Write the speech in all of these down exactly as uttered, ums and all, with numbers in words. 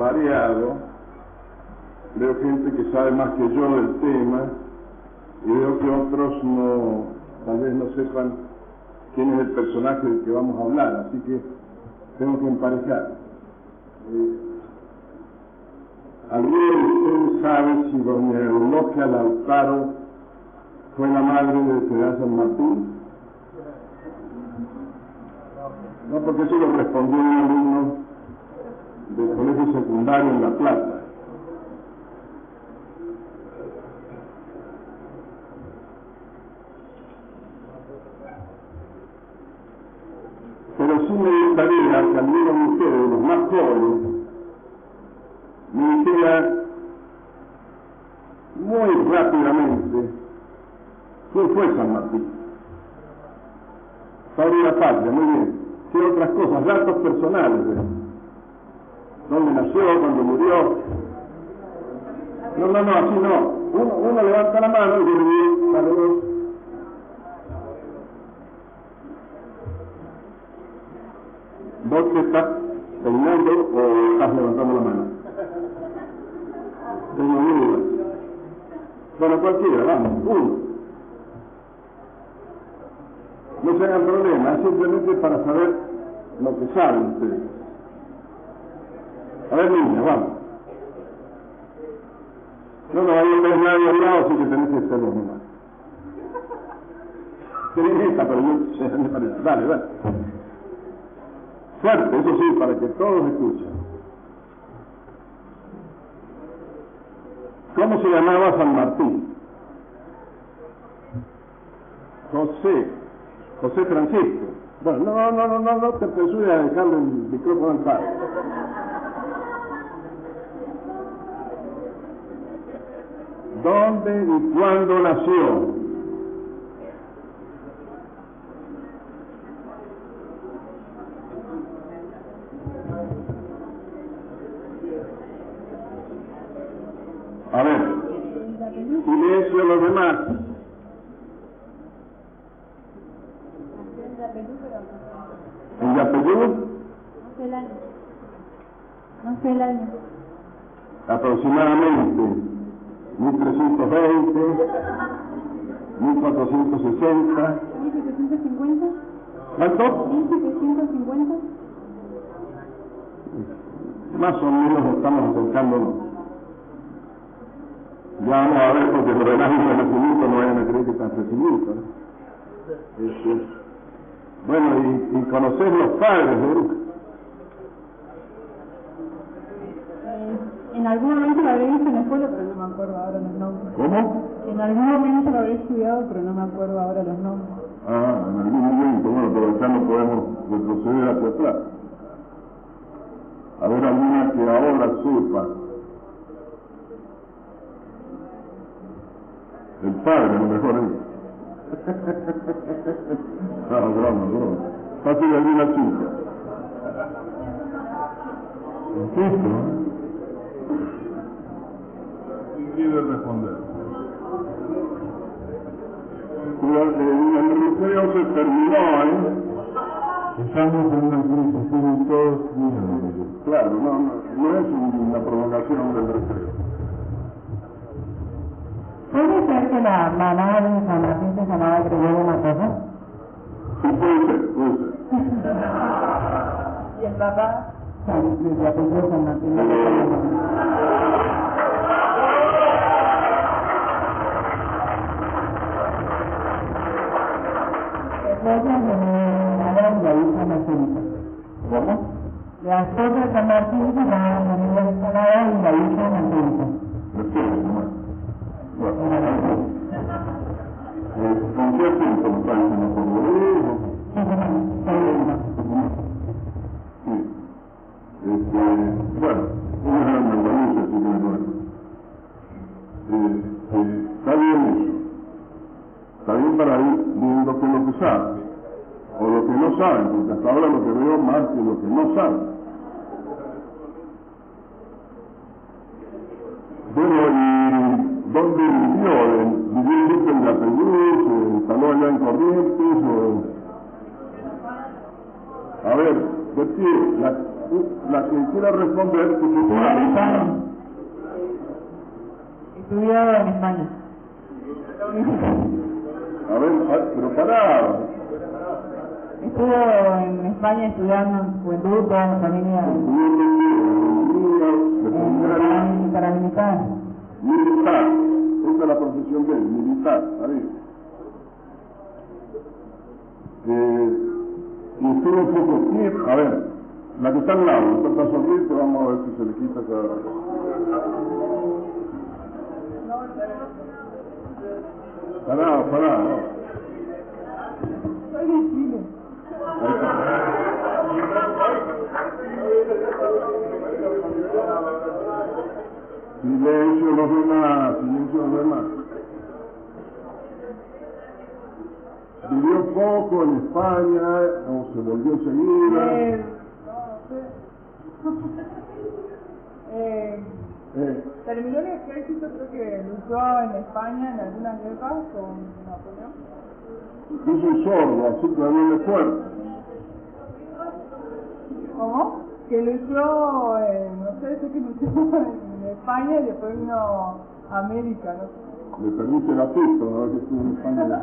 variado. Veo gente que sabe más que yo del tema y veo que otros no, tal vez no sepan quién es el personaje del que vamos a hablar, así que tengo que emparejar. Eh, ¿Alguno de ustedes sabe si doña Eulogia Lautaro fue la madre de Teresa San Martín? No, porque eso lo respondió un alumno del colegio secundario en La Plata. Pero sí me gustaría que alguno de ustedes, los más jóvenes, me dijera muy rápidamente quién fue San Martín. Padre de la patria, muy bien. ¿Qué otras cosas? Datos personales. ¿eh? ¿Dónde nació? ¿Cuándo murió? No, no, no, así no. Uno, uno levanta la mano y dice, saludos. ¿Vos te estás peinando o estás levantando la mano? Tengo dudas. Bueno, cualquiera, vamos, uno. No se hagan problemas, es simplemente para saber lo que saben ustedes. A ver, niña, vamos. No, no, ahí no tenés nadie al lado, así que tenés que ser los demás. Tenés esta, pero yo sé dónde parece. Dale, dale. Fuerte, eso sí, para que todos escuchen. ¿Cómo se llamaba San Martín? José. José Francisco. Bueno, no, no, no, no, no te apresures a dejarle el micrófono al padre. ¿Dónde y cuándo nació? A ver, silencio a los demás. ¿En el apellido? No sé el año. No sé el año. Aproximadamente mil trescientos veinte, mil cuatrocientos sesenta. ¿mil setecientos cincuenta? ¿Cuánto? ¿mil setecientos cincuenta? Más o menos estamos acercándonos. Ya vamos a ver, porque los demás de nacimiento no vayan a creer que están recibidos. ¿eh? Este, bueno, y, y conocer los padres de Bruja. Eh, en algún momento lo habré visto en la escuela, pero no me acuerdo ahora los nombres. ¿Cómo? En algún momento lo habré estudiado, pero no me acuerdo ahora los nombres. Ah, en algún momento, bueno, pero acá no podemos retroceder hacia atrás. A ver, alguna que ahora sepa. El padre, a lo mejor es. No, broma, broma. Fácil de alguna chica. ¿Insisto? ¿Quién quiere responder? El recreo se terminó, ¿eh? Estamos en una crisis, tienen todos miedo. Claro, no, no, no es una provocación del recreo. ¿Puede ser que la mamá de San Martín se llamaba Gregorio Matosa? Sí, puede ser, puede ser. ¿Y el papá? De apellido San Martín. Esposas de Manuel y la hija Marcelita. ¿Cómo? La esposa de San Martín se llamaba Manuel Escalada y la hija Marcelita. Perfecto, nomás. Bueno, eh, ¿con qué acento me parece mejor? Sí. Este, bueno, una gran andaluza, así que bueno. Eh, eh, está bien eso. Está bien para ir viendo qué es lo que saben, o lo que no saben, porque hasta ahora lo que veo más que lo que no saben. Bueno, ¿y dónde vivió? ¿Vivió en Virgen de la Pelús? ¿Se instaló allá en Corrientes? O... A ver, de pie, Sí, la, la que quiera responder, que se Estudió en España. pueda. Estudió en España. A ver, a- pero pará. Estuvo en España estudiando en juventud, toda la familia en paramilitar. Militar, esa es la profesión de él, militar, ¿sabes? Eh, y estuvo un poco tiempo, a ver, la que está al lado, no está sonriente, vamos a ver si se le quita cada vez. Pará, pará, no. Soy de Chile. Ahí está. Silencio los demás, silencio los demás. Vivió poco en España, o se volvió enseguida. Eh, no, no sé. eh, Eh, terminó el ejército, creo que luchó en España en algunas guerras con Napoleón. Yo soy sordo, así que hablé fuerte. ¿Cómo? Que luchó, eh, no sé, sé que luchó en España y después vino a América, no sé. Le permite la pista, a ver que estuvo en España.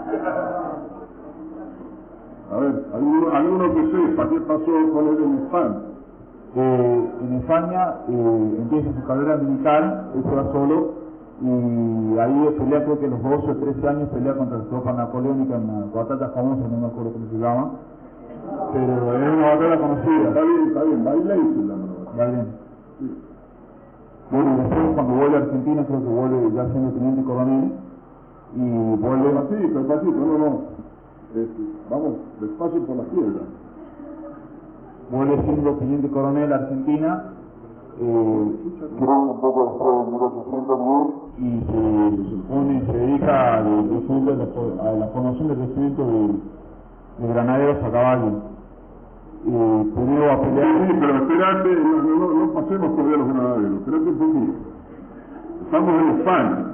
A ver, alguno, alguno que sepa qué pasó con él en España. Eh, en España eh, empieza su carrera militar, él se va solo y ahí pelea, creo que a los doce o trece años pelea contra las tropas napoleónicas en una batalla famosa, no me acuerdo cómo se llama, pero es una batalla conocida. Está bien, está bien, baile y se llama. Va bien. Sí. Bueno, y después cuando vuelve a Argentina, creo que vuelve ya siendo teniente coronel y vuelve Despacito, despacito, no, no. Este, vamos, despacio por la piedra. vuelve siendo teniente coronel a Argentina, eh, creo un poco después de mil ochocientos diez, y se, se pone, se dedica al regimiento de la, a la formación del regimiento de, de granaderos a caballo. Eh, primero a pelear. Sí, pero espérate, no, no, no, no pasemos todavía los granaderos, espérate un poquito. Estamos en España.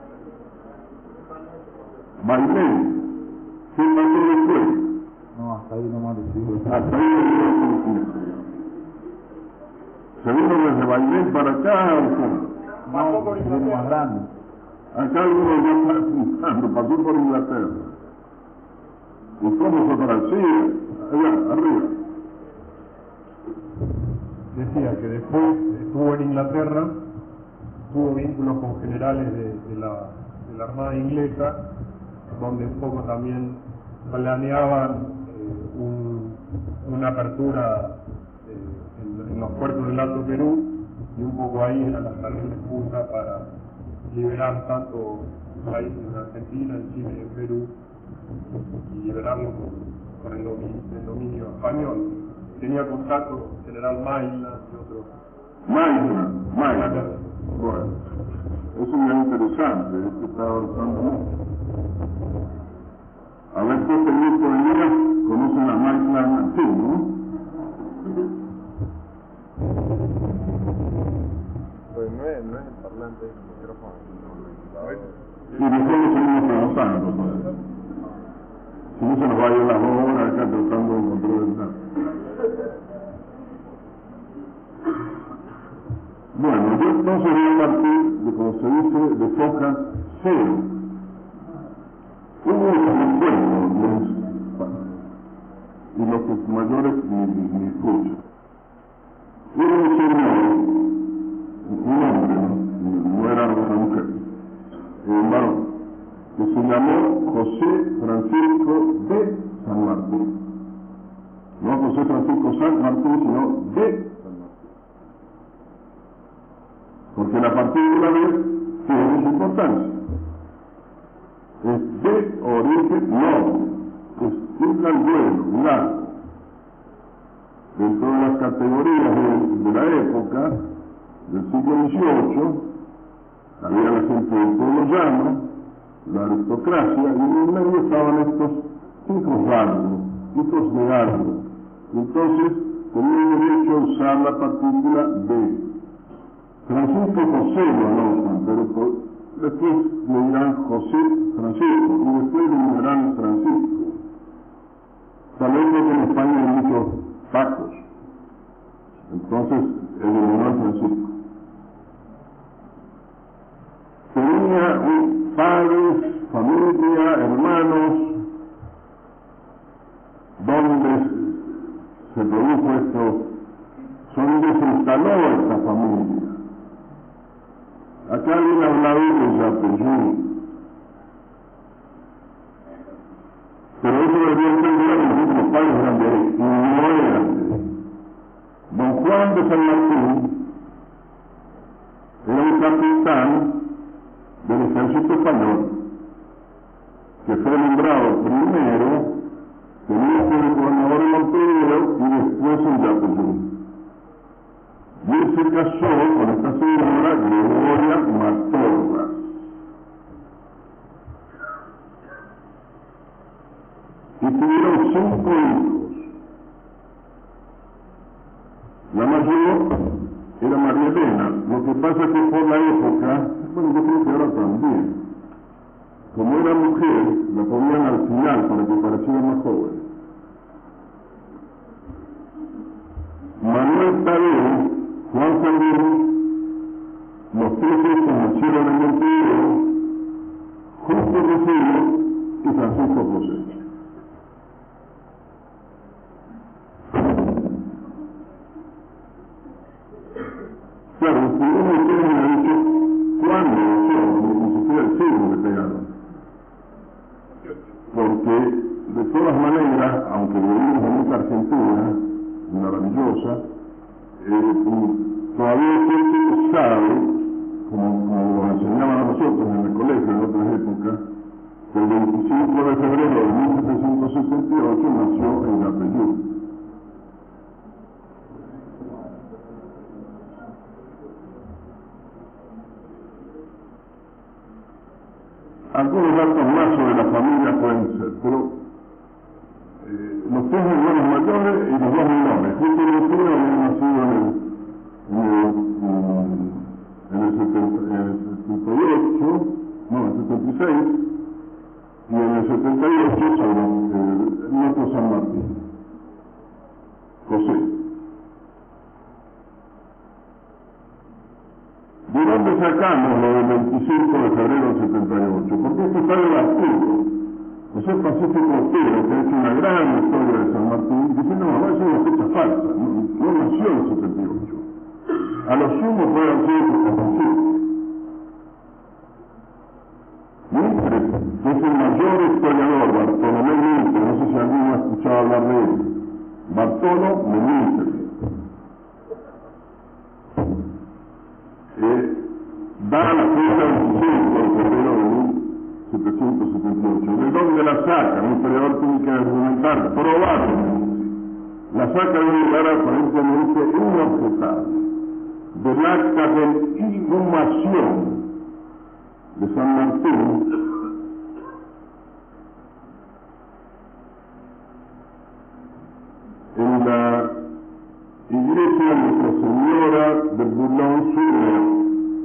Bailén, ¿qué pasó después? No, hasta ahí nomás decido. Hasta ahí se vino desde Bailén para acá, ¿o cómo? No, se viene más grande. Acá uno ya está apuntando, pasó por Inglaterra. ¿Y cómo fue para Chile? Allá, arriba. Decía que después estuvo en Inglaterra, tuvo vínculos con generales de, de, la, de la Armada Inglesa, donde un poco también planeaban eh, un, una apertura eh, en, en los puertos del Alto Perú, y un poco ahí era la terrible excusa para liberar tanto países en Argentina, en Chile y en Perú, y liberarlos con, con el, dominio, el dominio español. Tenía contacto con el general Maitland y otros. Maitland, Maitland. Bueno, eso es interesante, esto está avanzando mucho. A ver si este grupo de niñas conocen a Maitland así, ¿no? Pues no es, no es el parlante, es el micrófono. Y mejor lo seguimos preguntando, pues. Si no se nos va a ir las dos horas acá tratando de encontrar el dato. Bueno, yo entonces voy a partir de, como se dice, de foca cero. Hubo un recuerdo, y los que mayores ni, ni, ni escuchan. Era un señor, un hombre, ¿no? No era una mujer, un varón, que se llamó José Francisco de San Martín. No José Francisco San Martín, sino de San Martín. Porque la partícula de tiene su importancia. Es de origen noble, es un vuelo, largo. Dentro de las categorías de, de la época, del siglo dieciocho, había la gente del pueblo llano, la aristocracia, y en el medio estaban estos hijos de algo, hijos de algo. Entonces, tenían derecho a usar la partícula de. Francisco José lo anotan, pero por, después le dirán José Francisco, y después le dirán Francisco. Tal vez porque en España hay muchos Pacos, Entonces eliminó a Francisco. Tenía un padres, familia, hermanos, donde se produjo esto, donde se instaló esta familia. Acá alguien ha hablado de Yapeyú, pero eso debería ser claro, que los padres eran de ahí, y no eran de ahí. Don Juan de San Martín era un capitán del ejército español, que fue nombrado primero teniente de gobernador en Montevideo y después en Yapeyú. Y él se casó con esta señora Gregoria Matorras. Y tuvieron cinco hijos. La mayor era María Elena. Lo que pasa es que por la época, bueno, yo creo que ahora también, como era mujer, la ponían al final para que pareciera más joven. Manuel Tadeo, Juan Sandino, los tres hijos nacieron en Montevideo, Justo Rufino y Francisco José. Claro, si uno de ustedes me ha dicho cuándo nació, ni siquiera el siglo le pegaron. Porque, de todas maneras, aunque vivimos en esta Argentina maravillosa, eh, todavía hay gente que sabe, como, como lo enseñaban a nosotros en el colegio en otras épocas, que el veinticinco de febrero de mil setecientos setenta y ocho nació en Yapeyú. Algunos datos más sobre la familia pueden ser, pero eh, los tres hermanos mayores y los dos menores. Justo Rufino había nacido en el, en el, en el, setenta, en el setenta y ocho, no, en el setenta y seis, y en el setenta y ocho San, eh, nuestro San Martín, José. ¿De dónde sacamos lo del veinticinco de febrero del setenta y ocho? Porque esto está en Arturo. José Pacífico Otero, que ha hecho una gran historia de San Martín, dice, no, no, es una fecha falsa, no, no nació en el setenta y ocho. A lo sumo puede haber sido el setenta y siete. Mitre, que es el mayor historiador, Bartolomé Mitre, no sé si alguno ha escuchado hablar de él. Bartolo de Mitre. Eh, da la fecha veinticinco de febrero de mil setecientos setenta y ocho. ¿De dónde la saca? Un historiador tiene que argumentar, probablemente. La saca de un lugar aparentemente inobjetable, del acta de inhumación de San Martín, en la iglesia de Nuestra Señora de Boulogne-sur-Mer.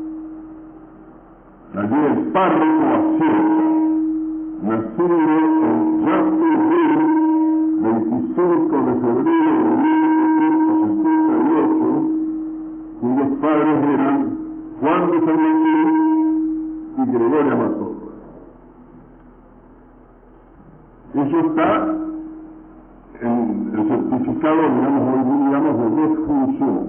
Allí el párroco acierta, nacido en Yapeyú, veinticinco de febrero de mil setecientos setenta y ocho, cuyos padres eran Juan de San Martín y Gregoria Matorras. Eso está en el certificado, digamos, hoy digamos, de defunción.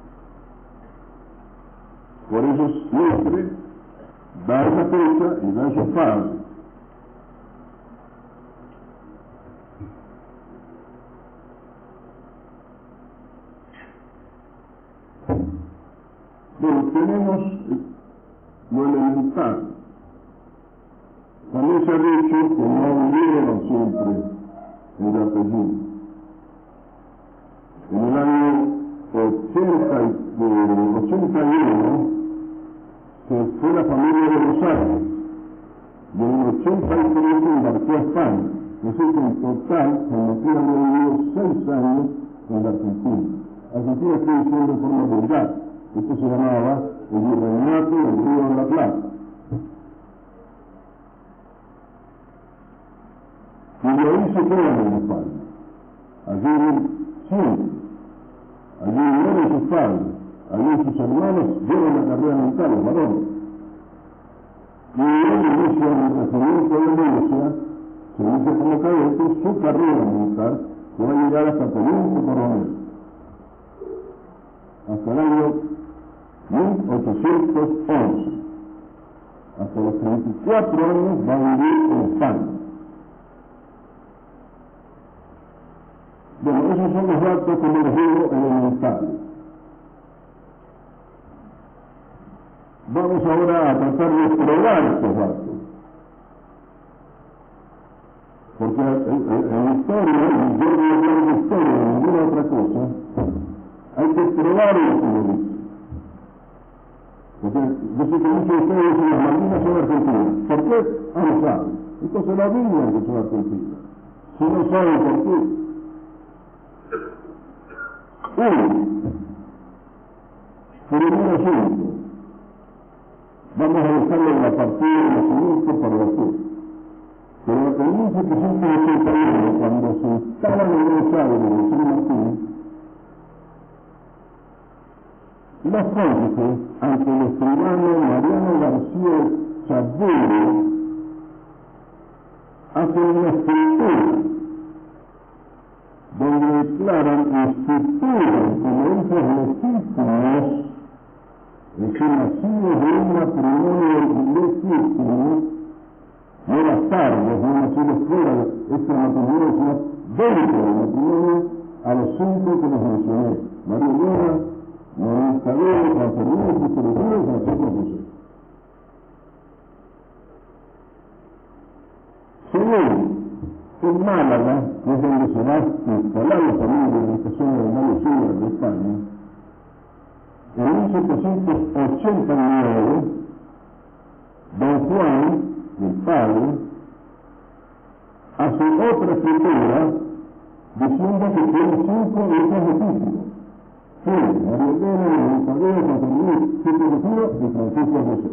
Por eso siempre da esa fecha y da esos padres. Bueno, tenemos lo elemental. También se ha dicho que no vivieron siempre en Yapeyú. En el año ochenta y uno se fue la familia de Rosales y en el ochenta y tres embarcó a España. Es decir, que en total San Martín había vivido seis años en la Argentina. Argentina estoy diciendo de forma vulgar. Esto se llamaba el Virreinato del Río de la Plata. Y de ahí se quedan en España. Allí siempre. Allí no padre, allí sus hermanos llevan la carrera militar, los varones. Y él inicia en el regimiento de la iglesia, se inicia como cadete, su carrera militar, que va a llegar hasta teniente coronel, hasta el año mil ochocientos once. Hasta los treinta y cuatro años va a vivir en España. Bueno, esos son los datos, como les digo, elementales. Vamos ahora a tratar de probar estos datos. Porque en, en, en la historia, y yo no voy a hablar de historia, de ninguna otra cosa, hay que probar lo que lo dice. Porque yo sé que muchos de ustedes dicen las Malvinas son argentinas. ¿Por qué? Ah, no saben. Entonces la Biblia que son argentinas. Si no saben por qué. Uno. Primer asunto. Vamos a dejarlo en la partida de nacimiento para después. Pero en mil setecientos ochenta y uno, cuando se instala en Buenos Aires en San Martín, los cónjuges, ante el escribano Mariano García Chaburo, hacen una escritura donde declaran escrituras como hijos legítimos, es decir, nacidos de un matrimonio legítimo, no bastardos, no nacidos fuera de este matrimonio, sino dentro del matrimonio, a los cinco que les mencioné: María Elena, María Isabel, Juan Fernando, José Luis, Francisco José. Según, en Málaga, que es donde se va a instalar la familia en esta zona de Andalucía, de España, en mil setecientos ochenta y nueve, don Juan, el padre, hace otra escritura diciendo que tiene cinco hijos legítimos. Tiene María Elena, María Isabel, Juan Fernando, José Luis y Francisco José.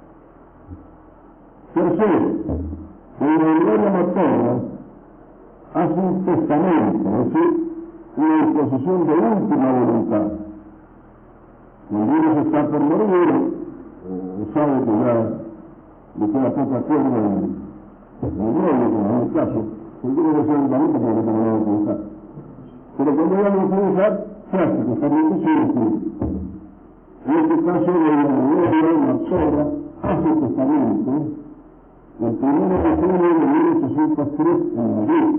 Tercero, en la Gloria Materna hace un testamento, es decir, una disposición de última voluntad. Cuando uno se está por morir, o sabe que ya le queda poca cuerda en el novio, como en el caso, porque yo no sé el valor porque no tengo nada que usar. Pero cuando ya lo puede usar, se hace testamento sin escribir. En este caso, la Gloria Materna hace testamento el primero de junio de mil ochocientos tres en Madrid.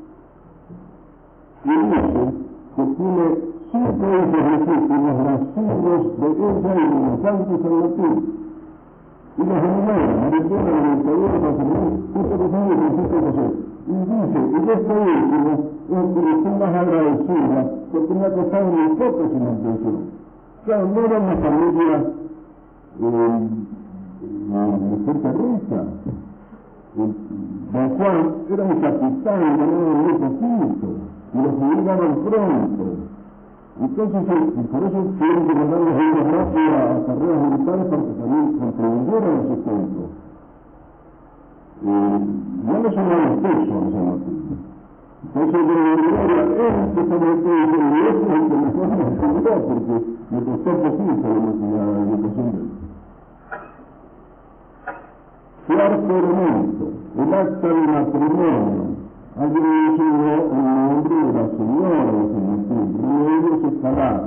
Y dice que tiene cinco hijos legítimos nacidos de ella y de los santos San Martín. Y los animales, María Elena, María Isabel, Juan Fernando, José Luis y Francisco José. Y dice, y este último es el que le estoy más agradecida porque me ha costado muy poco su mantención. Claro, no era una familia eh, de gente rica. Don Juan era un capitán, ganaba muy poquito, y los jubilaban pronto. Entonces, y por eso tuvieron que mandar los hijos rápido a carreras militares para que también contribuyeran a su tiempo. Eh, ya no son más pesos a San Martín. Entonces, de la gloria, él justamente dice, y eso es el que mejor me ayudó, porque me costó poquito la educación de él. Cuarto elemento, el acta de matrimonio. Alguien mencionó el nombre de la señora de San Martín, Remedios Escalada.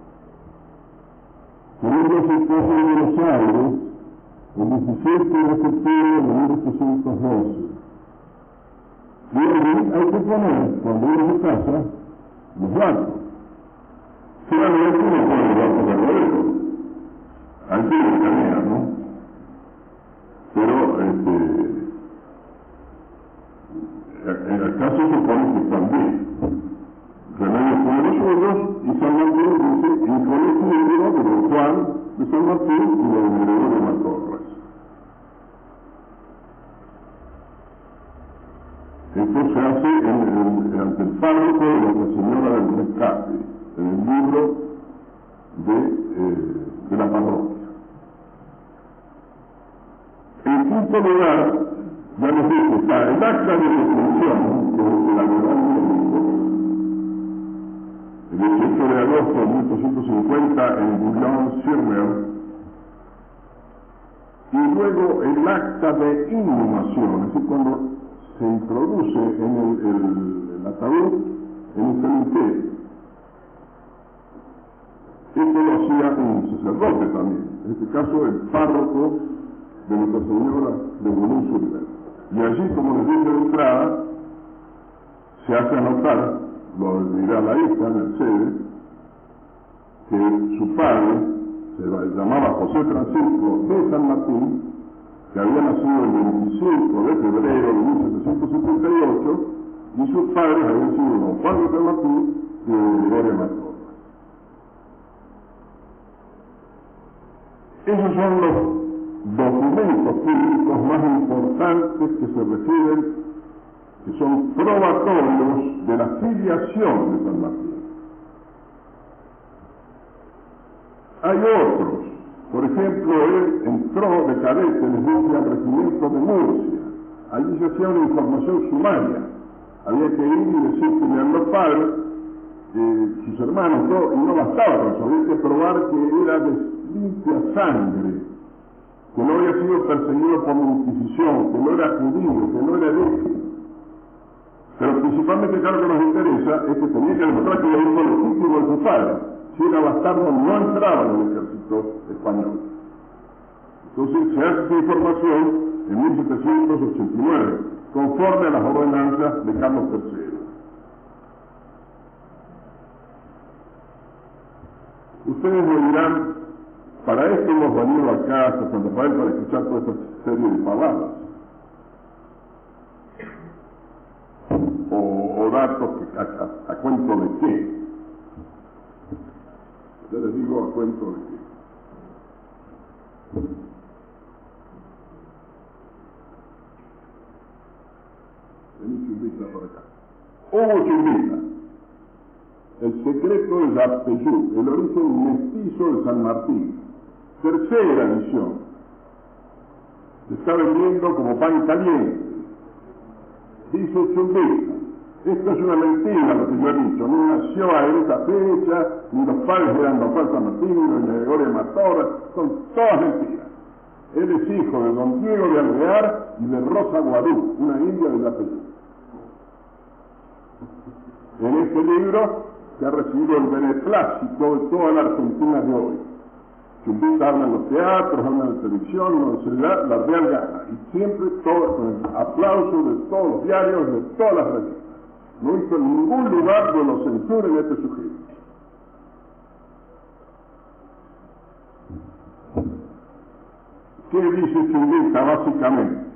Remedios se casa en Buenos Aires el diecisiete de septiembre de mil ochocientos doce. Y allí hay que poner, cuando uno se casa, los datos. Finalmente no pone los datos verdaderos. Al fin de camino, ¿no? Pero, este, en el caso se supone que están bien. Remedios pone los suyos y San Martín dice, y con este libro de don Juan de San Martín y de don Gregorio Matorras. Esto se hace en, en, ante el párroco de Nuestra Señora del Rescate, en el libro de, eh, de la parroquia. En quinto lugar, ya les dije, está el acta de defunción, que es el actual médico, el dieciocho de agosto de mil ochocientos cincuenta, luego el acta de inhumación, es decir, cuando se introduce en el, el, el ataúd en el cementerio. Esto lo hacía un sacerdote también, en este caso el párroco de Nuestra Señora de Bolón Sullivan. Y allí, como les dije de entrada, se hace anotar, lo dirá la hija Mercedes, que su padre se llamaba José Francisco de San Martín, que había nacido el veinticinco de febrero de mil setecientos setenta y ocho, y sus padres habían sido don Juan de San Martín y don Gregorio Matorra. Esos son los documentos públicos más importantes que se refieren, que son probatorios de la filiación de San Martín. Hay otros, por ejemplo, él entró de cadete, les dije, al regimiento de Murcia. Allí se hacía una información sumaria. Había que ir y decir que eran los padres, eh, sus hermanos, todo, y no bastaba con eso, había que probar que era de limpia sangre, que no había sido perseguido por la Inquisición, que no era judío, que no era hereje. Pero principalmente, claro, que nos interesa es que tenía que demostrar que era hijo legítimo de su padre. Si era bastardo, no entraba en el ejército español. Entonces se hace esa información en mil setecientos ochenta y nueve, conforme a las ordenanzas de Carlos tercero. Ustedes me dirán, para esto hemos venido acá hasta San Rafael para escuchar toda esta serie de palabras. O, o datos que, a, a, a cuento de qué. Yo les digo a cuento de qué. Vení Chumbita por acá. Hugo Chumbita. El secreto de Yapeyú, el origen mestizo de San Martín. Tercera edición. Se está vendiendo como pan caliente. Dice Chumbita. Esto es una mentira lo que yo he dicho. No nació a esa fecha, ni los padres eran don Juan San Martín, ni doña Gregoria Matorra. Son todas mentiras. Él es hijo de don Diego de Alvear y de Rosa Guadú, una india de Yapeyú. En este libro que ha recibido el beneplácito de toda la Argentina de hoy. Chumbita habla en los teatros, habla en la televisión, no se le da la real gana. Y siempre todo con el aplauso de todos los diarios, de todas las revistas. No hizo en ningún lugar que lo censuren este sujeto. ¿Qué dice Chumbita básicamente?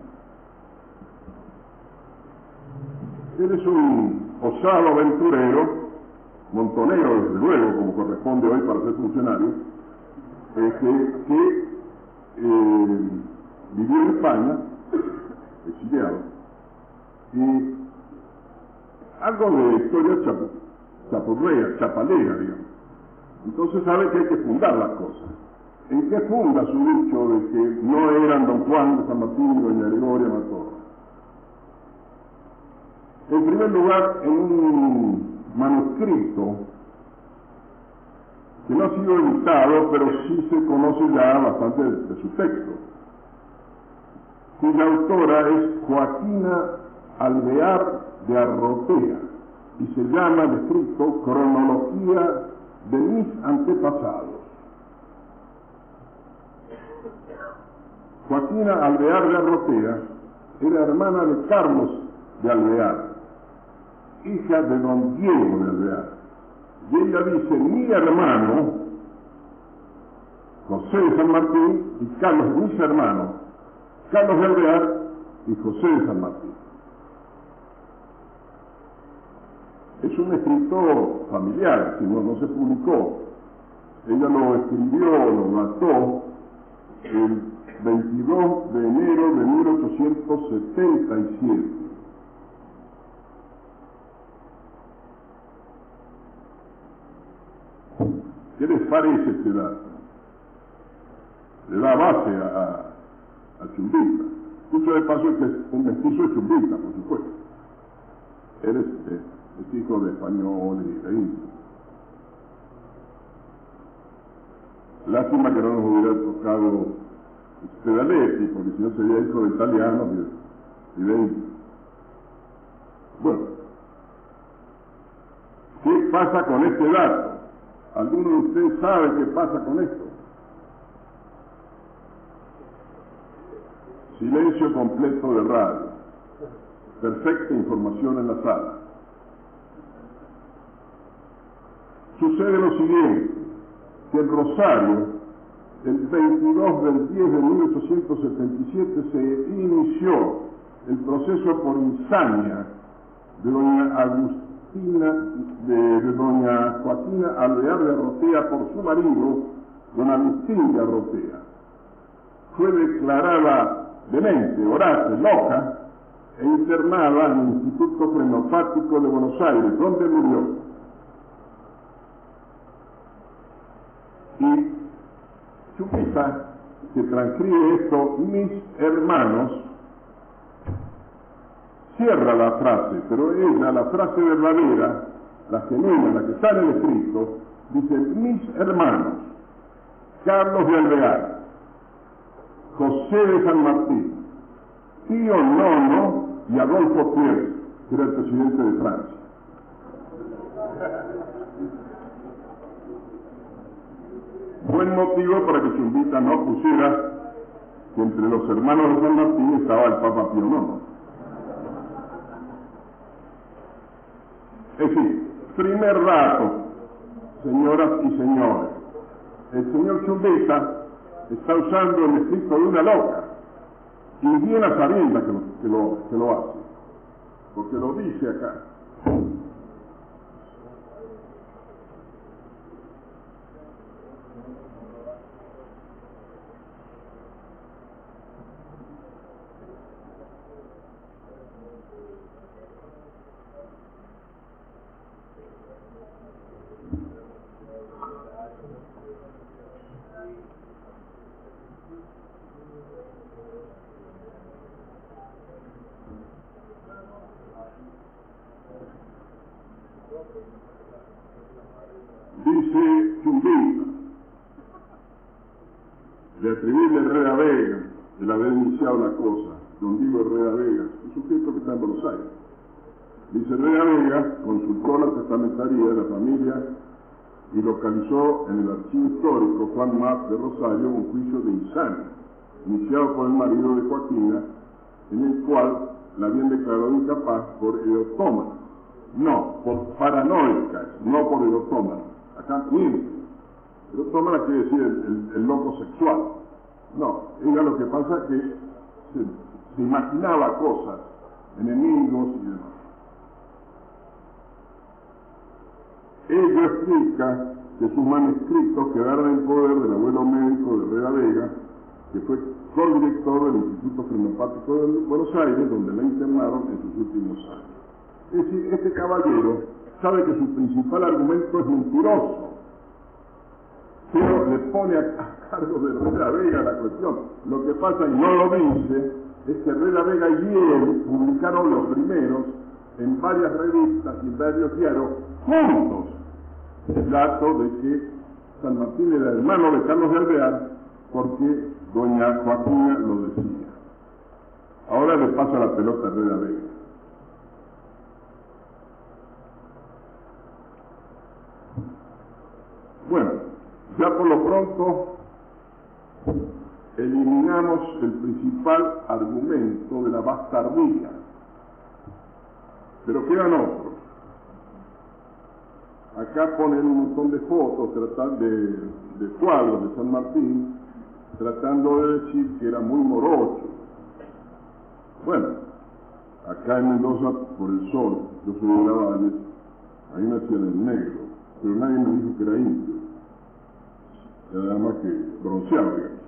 Él es un osado aventurero, montonero desde luego, como corresponde hoy para ser funcionario, eh, que, que eh, vivió en España, exiliado, y algo de historia chapu, chapurrea, chapalera, digamos. Entonces sabe que hay que fundar las cosas. ¿En qué funda su dicho de que no eran don Juan de San Martín y doña Gregoria Matorra? En primer lugar, en un manuscrito que no ha sido editado, pero sí se conoce ya bastante de, de su texto, cuya autora es Joaquina Alvear de Arrotea, y se llama el escrito Cronología de mis antepasados. Joaquina Alvear de Arrotea era hermana de Carlos de Alvear, hija de don Diego de Alvear. Y ella dice, mi hermano, José de San Martín, y Carlos, mis hermanos, Carlos de Alvear y José de San Martín. Es un escrito familiar, si no, no se publicó. Ella lo escribió, lo mató el veintidós de enero de mil ochocientos setenta y siete. ¿Qué les parece este dato? Le da base a, a, a Chumbita. Dicho de paso que es un mestizo de Chumbita, por supuesto. Él es, es, es hijo de español y de indio. Lástima que no nos hubiera tocado Pedaletti, porque si no sería hijo de italianos y de indios. Bueno, ¿qué pasa con este dato? ¿Alguno de ustedes sabe qué pasa con esto? Silencio completo de radio. Perfecta información en la sala. Sucede lo siguiente, que en Rosario, el veintidós del diez de mil ochocientos setenta y siete, se inició el proceso por insania de doña Agustina, de, de doña Joaquina Alvear de Arrotea por su marido, don Agustín de Arrotea. Fue declarada demente, voraz, loca, e internada en el Instituto Frenopático de Buenos Aires, donde murió. Y Chupita, que transcribe esto, mis hermanos, cierra la frase, pero ella, la frase verdadera, la genuina, la que está en el escrito, dice: mis hermanos, Carlos de Alvear, José de San Martín, Pío nono y Adolfo Pierre, que era el presidente de Francia. Buen motivo para que Chumbita no pusiera que entre los hermanos de San Martín estaba el Papa Pío nono. Es decir, primer dato, señoras y señores, el señor Chumbita está usando el escrito de una loca, y bien a sabiendas que lo, que lo, que lo hace, porque lo dice acá. Dice Chumbita, de atribuirle a Herrera Vega el haber iniciado la cosa, don Diego Herrera Vega, un sujeto que está en Buenos Aires. Dice: Herrera Vega consultó la testamentaría de la familia y localizó en el archivo histórico Juan Mas de Rosario un juicio de insania, iniciado por el marido de Joaquina, en el cual la habían declarado incapaz por erotómana. No, por paranoica, no por erotómana. Acá, miren, erotómana quiere decir el, el, el loco sexual. No, ella lo que pasa es que se, se imaginaba cosas, enemigos y demás. Ella explica que sus manuscritos quedaron en poder del abuelo médico de Herrera Vega, que fue co-director del Instituto Frenopático de Buenos Aires, donde la internaron en sus últimos años. Es decir, este caballero sabe que su principal argumento es mentiroso, pero le pone a, a cargo de Herrera Vega la cuestión. Lo que pasa, y no lo dice, es que Herrera Vega y él publicaron los primeros en varias revistas y varios diarios juntos el dato de que San Martín era hermano de Carlos de Alvear, porque doña Joaquina lo decía. Ahora le pasa la pelota a Herrera Vega. Bueno, ya por lo pronto eliminamos el principal argumento de la bastardía, pero quedan otros. Acá ponen un montón de fotos tratando de, de cuadros de San Martín, tratando de decir que era muy morocho. Bueno, acá en Mendoza, por el sol, yo soy de la Valle, ahí nací en el negro, pero nadie me dijo que era indio, era nada más que bronceado, digamos.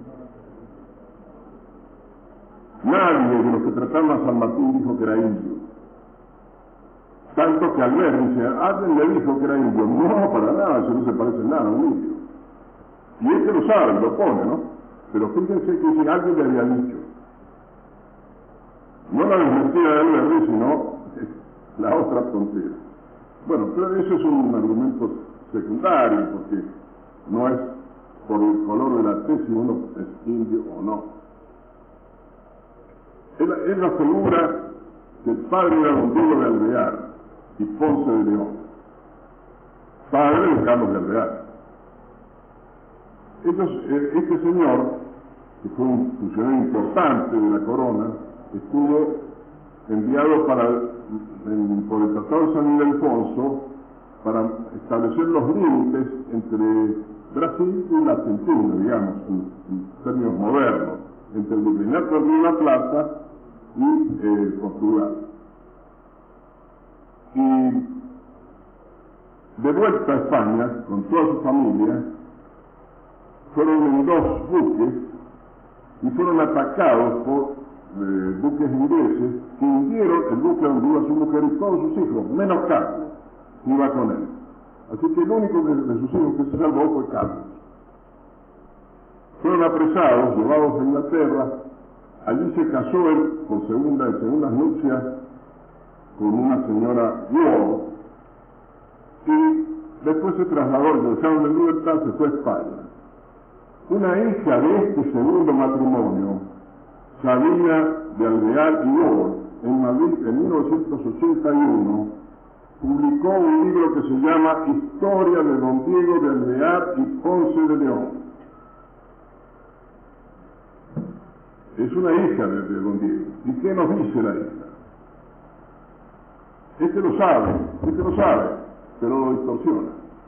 Nadie de los que trataron a San Martín dijo que era indio. Tanto que al ver, dice, alguien le dijo que era indio. No, para nada, eso no se parece en nada a un indio. Y este lo sabe, lo pone, ¿no? Pero fíjense que si alguien le había dicho, no la desmentida de Alberti, sino la otra tontera. Bueno, pero eso es un argumento secundario, porque no es por el color de la tez si uno es indio o no. Él, él asegura que el padre era don Diego de Alvear y Ponce de León, padre de Carlos de Alvear. Ellos, este señor, que fue un funcionario importante de la corona, estuvo enviado para, en, por el Tratado de San Ildefonso para establecer los límites entre Brasil y la Argentina, digamos, en, en términos modernos, entre el Virreinato del Río de la Plata y eh, Portugal. Y de vuelta a España, con toda su familia, fueron en dos buques y fueron atacados por eh, buques ingleses que hundieron el buque donde iba su mujer y todos sus hijos, menos Carlos, que iba con él. Así que el único de, de sus hijos que se salvó fue Carlos. Fueron apresados, llevados a Inglaterra. Allí se casó él con segunda y segundas nupcias con una señora Ward, y después se trasladó, lo dejaron en libertad, se fue a España. Una hija de este segundo matrimonio, Sabina de Alvear y Ward, en Madrid en mil novecientos ochenta y uno, publicó un libro que se llama Historia de don Diego de Alvear y Ponce de León. Es una hija de, de don Diego. ¿Y qué nos dice la hija? Este lo sabe, este lo sabe, pero lo distorsiona.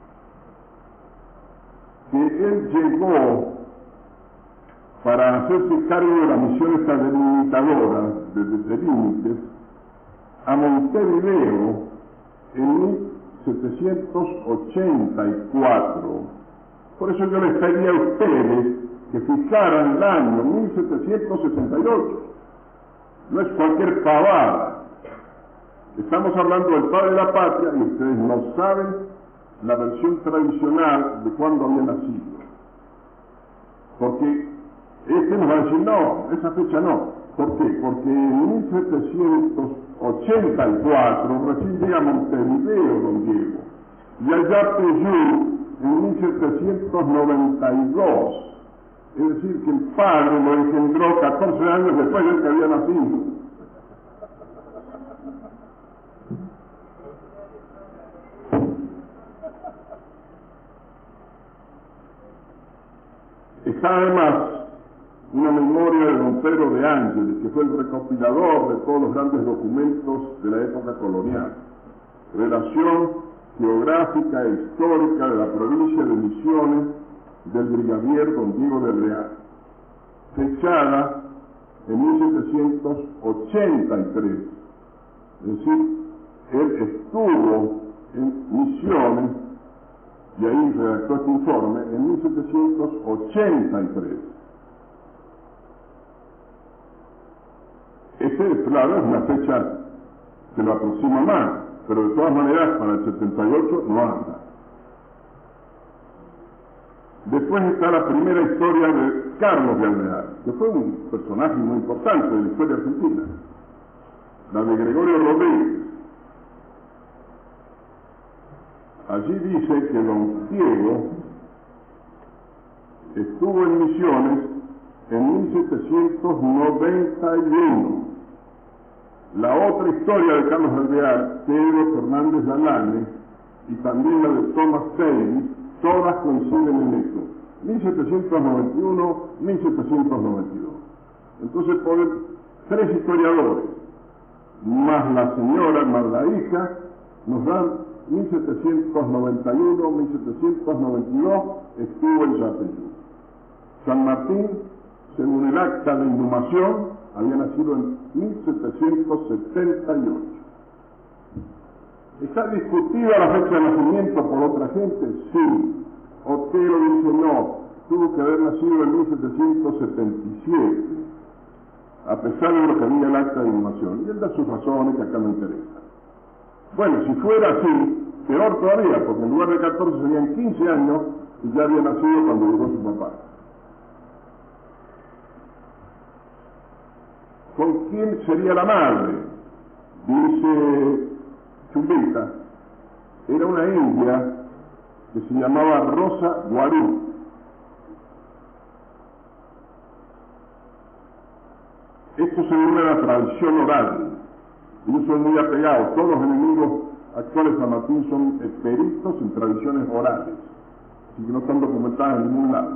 Que él llegó para hacerse cargo de la misión esta delimitadora de, de, de límites a Montevideo en mil setecientos ochenta y cuatro. Por eso yo les pedí a ustedes que fijaran el año mil setecientos setenta y ocho. No es cualquier pavada. Estamos hablando del padre de la patria y ustedes no saben la versión tradicional de cuándo había nacido. Porque este nos va a decir, no, esa fecha no. ¿Por qué? Porque en mil setecientos ochenta y cuatro recién llega a Montevideo don Diego. Y allá Peyú en mil setecientos noventa y dos. Es decir, que el padre lo engendró catorce años después del que había nacido. Está además una memoria de don Pedro de Ángeles, que fue el recopilador de todos los grandes documentos de la época colonial. Relación geográfica e histórica de la provincia de Misiones del brigadier don Diego de Alvear, fechada en mil setecientos ochenta y tres. Es decir, él estuvo en Misiones, y ahí redactó este informe, en mil setecientos ochenta y tres. Este, claro, es una fecha que lo aproxima más, pero de todas maneras para el setenta y ocho no anda. Después está la primera historia de Carlos de Alvear, que fue un personaje muy importante de la historia argentina, la de Gregorio Rodríguez. Allí dice que don Diego estuvo en Misiones en mil setecientos noventa y uno. La otra historia de Carlos de Alvear, Pedro Fernández Lalane, y también la de Thomas Davis, todas coinciden en esto, mil setecientos noventa y uno a mil setecientos noventa y dos. Entonces ponen tres historiadores, más la señora, más la hija, nos dan mil setecientos noventa y uno a mil setecientos noventa y dos, estuvo en Yapeyú. San Martín, según el acta de inhumación, había nacido en mil setecientos setenta y ocho. ¿Está discutida la fecha de nacimiento por otra gente? Sí. Otero dice no, tuvo que haber nacido en mil setecientos setenta y siete, a pesar de lo que había el acta de inhumación. Y él da sus razones que acá no interesa. Bueno, si fuera así, peor todavía, porque en lugar de catorce serían quince años y ya había nacido cuando llegó su papá. ¿Con quién sería la madre? Dice Chumbita, era una india que se llamaba Rosa Guarú. Esto se une a la tradición oral. Ellos son muy apegados. Todos los enemigos actuales de San Martín son peritos en tradiciones orales, así que no están documentadas en ningún lado.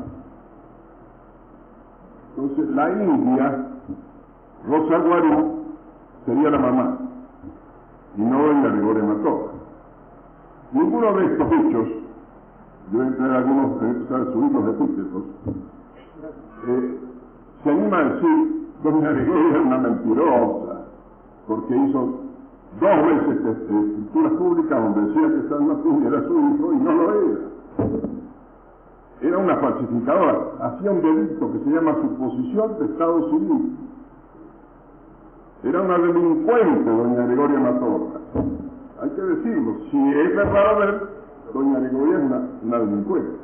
Entonces, la India, Rosa Guarú, sería la mamá, y no doña Gregoria Matorra. Ninguno de estos hechos, deben tener algunos, deben saber subir los epítetos, eh, se anima a decir, doña Gregoria era una mentirosa, porque hizo dos veces eh, escrituras públicas donde decía que San Martín era su hijo y no lo era. Era una falsificadora, hacía un delito que se llama suposición de estado civil. Era una delincuente, doña Gregoria Matorra. Hay que decirlo, si es verdad ver, doña Gregoria es una, una delincuente.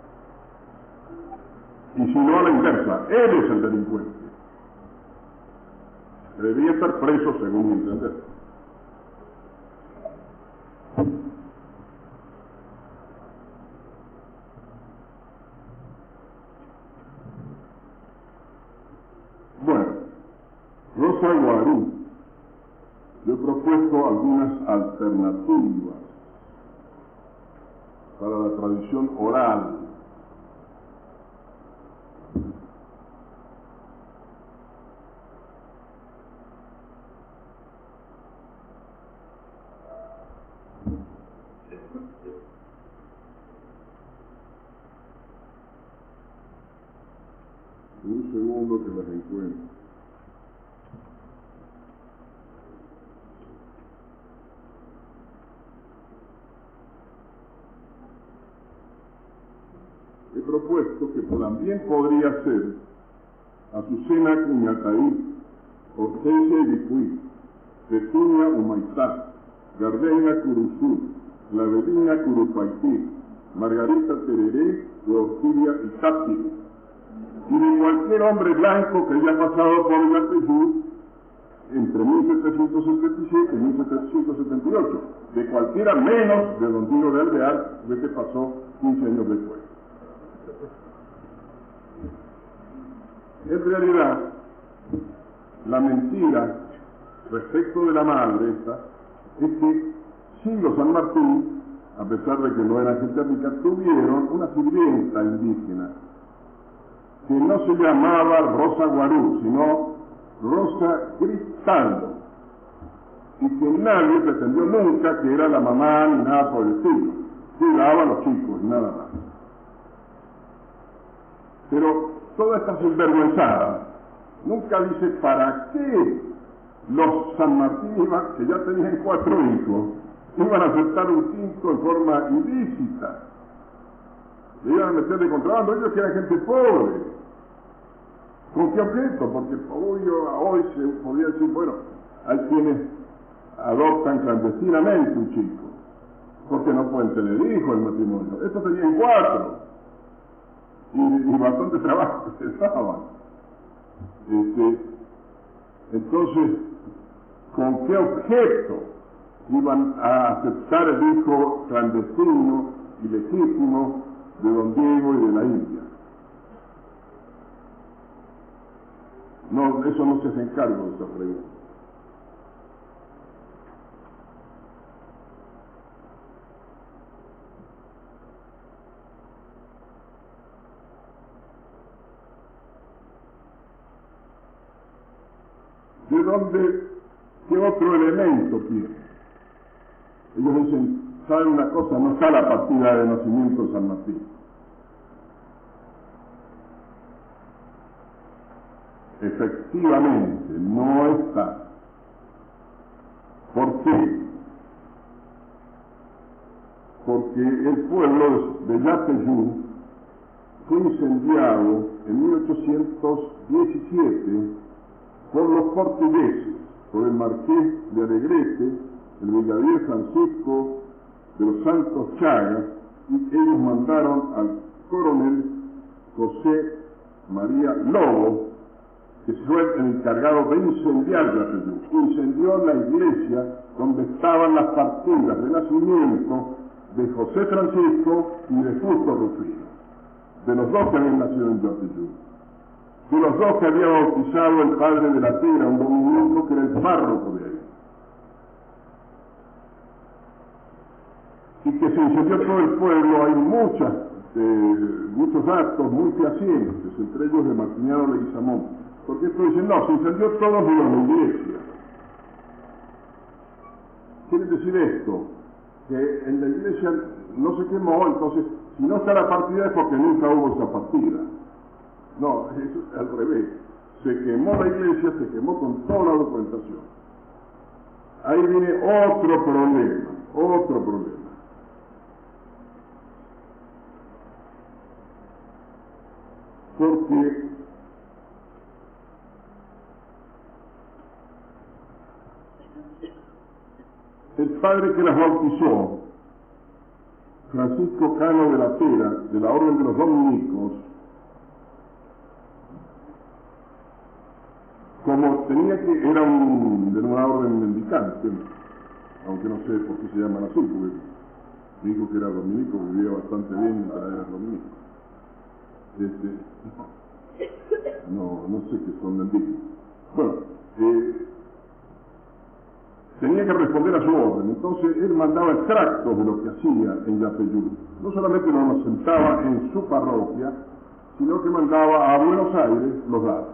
Y si no, a la inversa, él es el delincuente. Debería estar preso, según mi entender. Bueno, Rosa Guarú, yo he propuesto algunas alternativas para la tradición oral. Un segundo que las encuentro. He propuesto que también podría ser Azucena Cuñataí, Hortensia Ibicuí, Petunia Humaitá, Gardenia Curuzú, Clavelina Curupaití, Margarita Tereré, Orquídea Itati, y de cualquier hombre blanco que haya pasado por el Yapeyú entre mil setecientos setenta y siete y mil setecientos setenta y ocho, de cualquiera menos de don Diego de Alvear, que pasó quince años después. En realidad, la mentira respecto de la madre esta es que Sigo San Martín, a pesar de que no eran gente rica, tuvieron una sirvienta indígena que no se llamaba Rosa Guarú, sino Rosa Cristaldo, y que nadie pretendió nunca que era la mamá ni nada por el estilo, cuidaba a los chicos y nada más. Pero toda esta sinvergüenzada nunca dice para qué los San Martín iban, que ya tenían cuatro hijos, iban a aceptar un quinto en forma ilícita. Le iban a meter de contrabando, ellos que eran gente pobre. ¿Con qué objeto? Porque hoy, hoy se podría decir, bueno, hay quienes adoptan clandestinamente un chico, porque no pueden tener hijos en matrimonio. Estos tenían cuatro, y, y bastante trabajo se daban. Este, entonces, ¿con qué objeto iban a aceptar el hijo clandestino y legítimo de don Diego y de la India? No, eso no se hace encargo de esa pregunta. ¿De dónde, qué otro elemento tiene? Ellos dicen, ¿saben una cosa? No está la partida de nacimiento de San Martín. Efectivamente, no está. ¿Por qué? Porque el pueblo de Yapeyú fue incendiado en mil ochocientos diecisiete por los portugueses, por el marqués de Alegrete, el brigadier Francisco de los Santos Chagas, y ellos mandaron al coronel José María Lobo, que fue el encargado de incendiar Yapeyú. Incendió la iglesia donde estaban las partidas de nacimiento de José Francisco y de Justo Rufino, de los dos que habían nacido en Yapeyú. de los dos que había bautizado el padre de la tierra, un dominico que era el párroco de ahí. Y que se incendió todo el pueblo. Hay muchas, eh, muchos datos muy fehacientes, entre ellos de Martiniano Leguizamón. Porque esto dice, no, se incendió todo menos la iglesia. Quiere decir esto, que en la iglesia no se quemó, entonces, si no está la partida es porque nunca hubo esa partida. No, eso es al revés. Se quemó la iglesia, se quemó con toda la documentación. Ahí viene otro problema, otro problema. Porque el padre que las bautizó, Francisco Cano de la Pera, de la Orden de los Dominicos, como tenía que, era un, de una orden mendicante, aunque no sé por qué se llaman así, porque dijo que era dominico, vivía bastante bien mientras era dominico. Este, no, no sé qué son mendigos. Bueno, eh, tenía que responder a su orden, entonces él mandaba extractos de lo que hacía en Yapeyú. No solamente nos sentaba en su parroquia, sino que mandaba a Buenos Aires los datos.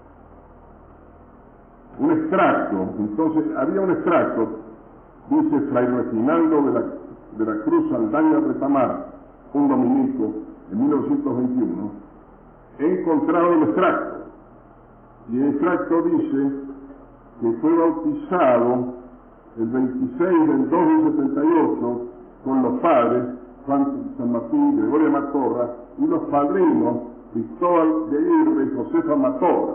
Un extracto, entonces había un extracto, dice Fray Reginaldo de la, de la Cruz Saldaña Retamar, un dominico, en mil novecientos veintiuno, he encontrado el extracto, y el extracto dice que fue bautizado el veintiséis del dos del setenta y ocho con los padres Juan San Martín, Gregorio Matorra, y los padrinos Cristóbal de Aguirre y Josefa Matorra.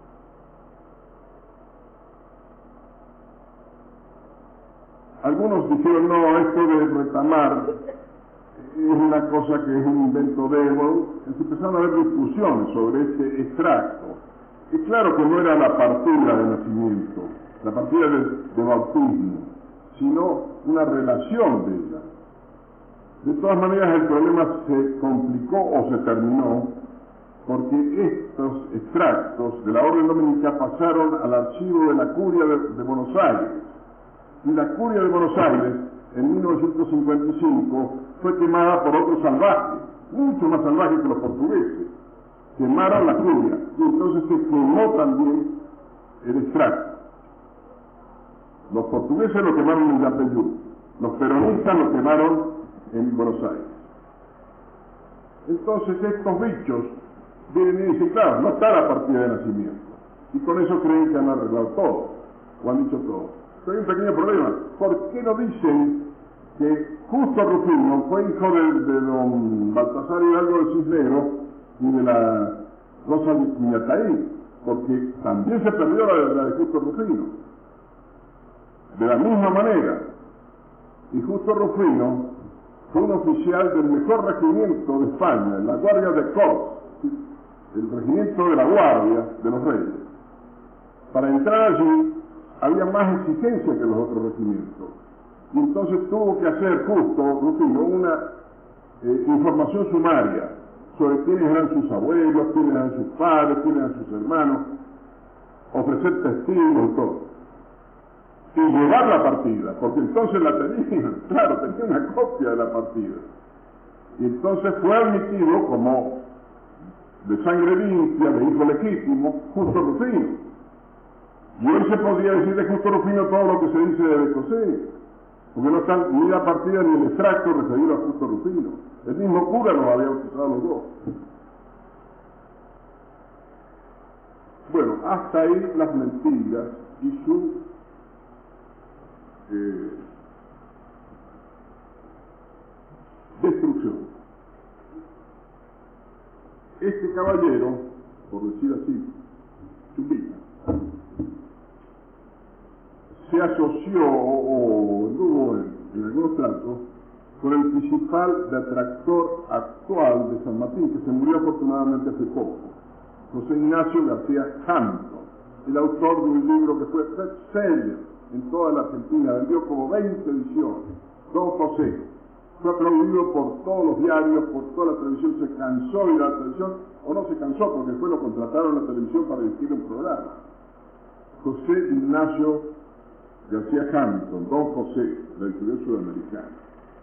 Algunos dijeron, no, esto de Retamar es una cosa que es un invento de Evo. Empezaron a haber discusiones sobre este extracto. Y claro que no era la partida de nacimiento, la partida de, de bautismo, sino una relación de ella. De todas maneras, el problema se complicó o se terminó porque estos extractos de la Orden Dominica pasaron al archivo de la Curia de, de Buenos Aires. Y la Curia de Buenos Aires, en mil novecientos cincuenta y cinco, fue quemada por otros salvajes, mucho más salvajes que los portugueses. Quemaron la Curia, y entonces se quemó también el extracto. Los portugueses lo quemaron en Yapeyú, los peronistas lo quemaron en Buenos Aires. Entonces estos bichos vienen y dicen, claro, no está la partida de nacimiento, y con eso creen que han arreglado todo, o han dicho todo. Pero hay un pequeño problema. ¿Por qué no dicen que Justo Rufino fue hijo de, de don Baltasar Hidalgo de Cisneros y de la Rosa Miñataí? Porque también se perdió la, la de Justo Rufino. De la misma manera. Y Justo Rufino fue un oficial del mejor regimiento de España, la Guardia de Corps, el regimiento de la Guardia de los Reyes. Para entrar allí había más exigencia que los otros regimientos. Y entonces tuvo que hacer Justo Rufino una eh, información sumaria sobre quiénes eran sus abuelos, quiénes eran sus padres, quiénes eran sus hermanos, ofrecer testigos y todo. Y llevar la partida, porque entonces la tenían, claro, tenía una copia de la partida. Y entonces fue admitido como de sangre limpia, de hijo legítimo, Justo Rufino. Y hoy se podría decir de Justo Rufino todo lo que se dice de Becosé, porque no está ni la partida ni el extracto referido a Justo Rufino. El mismo cura los había bautizado los dos. Bueno, hasta ahí las mentiras y su eh, destrucción. Este caballero, por decir así, Chumbita, se asoció o estuvo en, en algunos tratos con el principal detractor actual de San Martín, que se murió afortunadamente hace poco, José Ignacio García Canto, el autor de un libro que fue bestseller en toda la Argentina, vendió como veinte ediciones, Don José, fue aplaudido por todos los diarios, por toda la televisión, se cansó de ir a la televisión, o no se cansó porque después lo contrataron a la televisión para dirigir un programa. José Ignacio García Hamilton, Don José, del Editorial Sudamericana.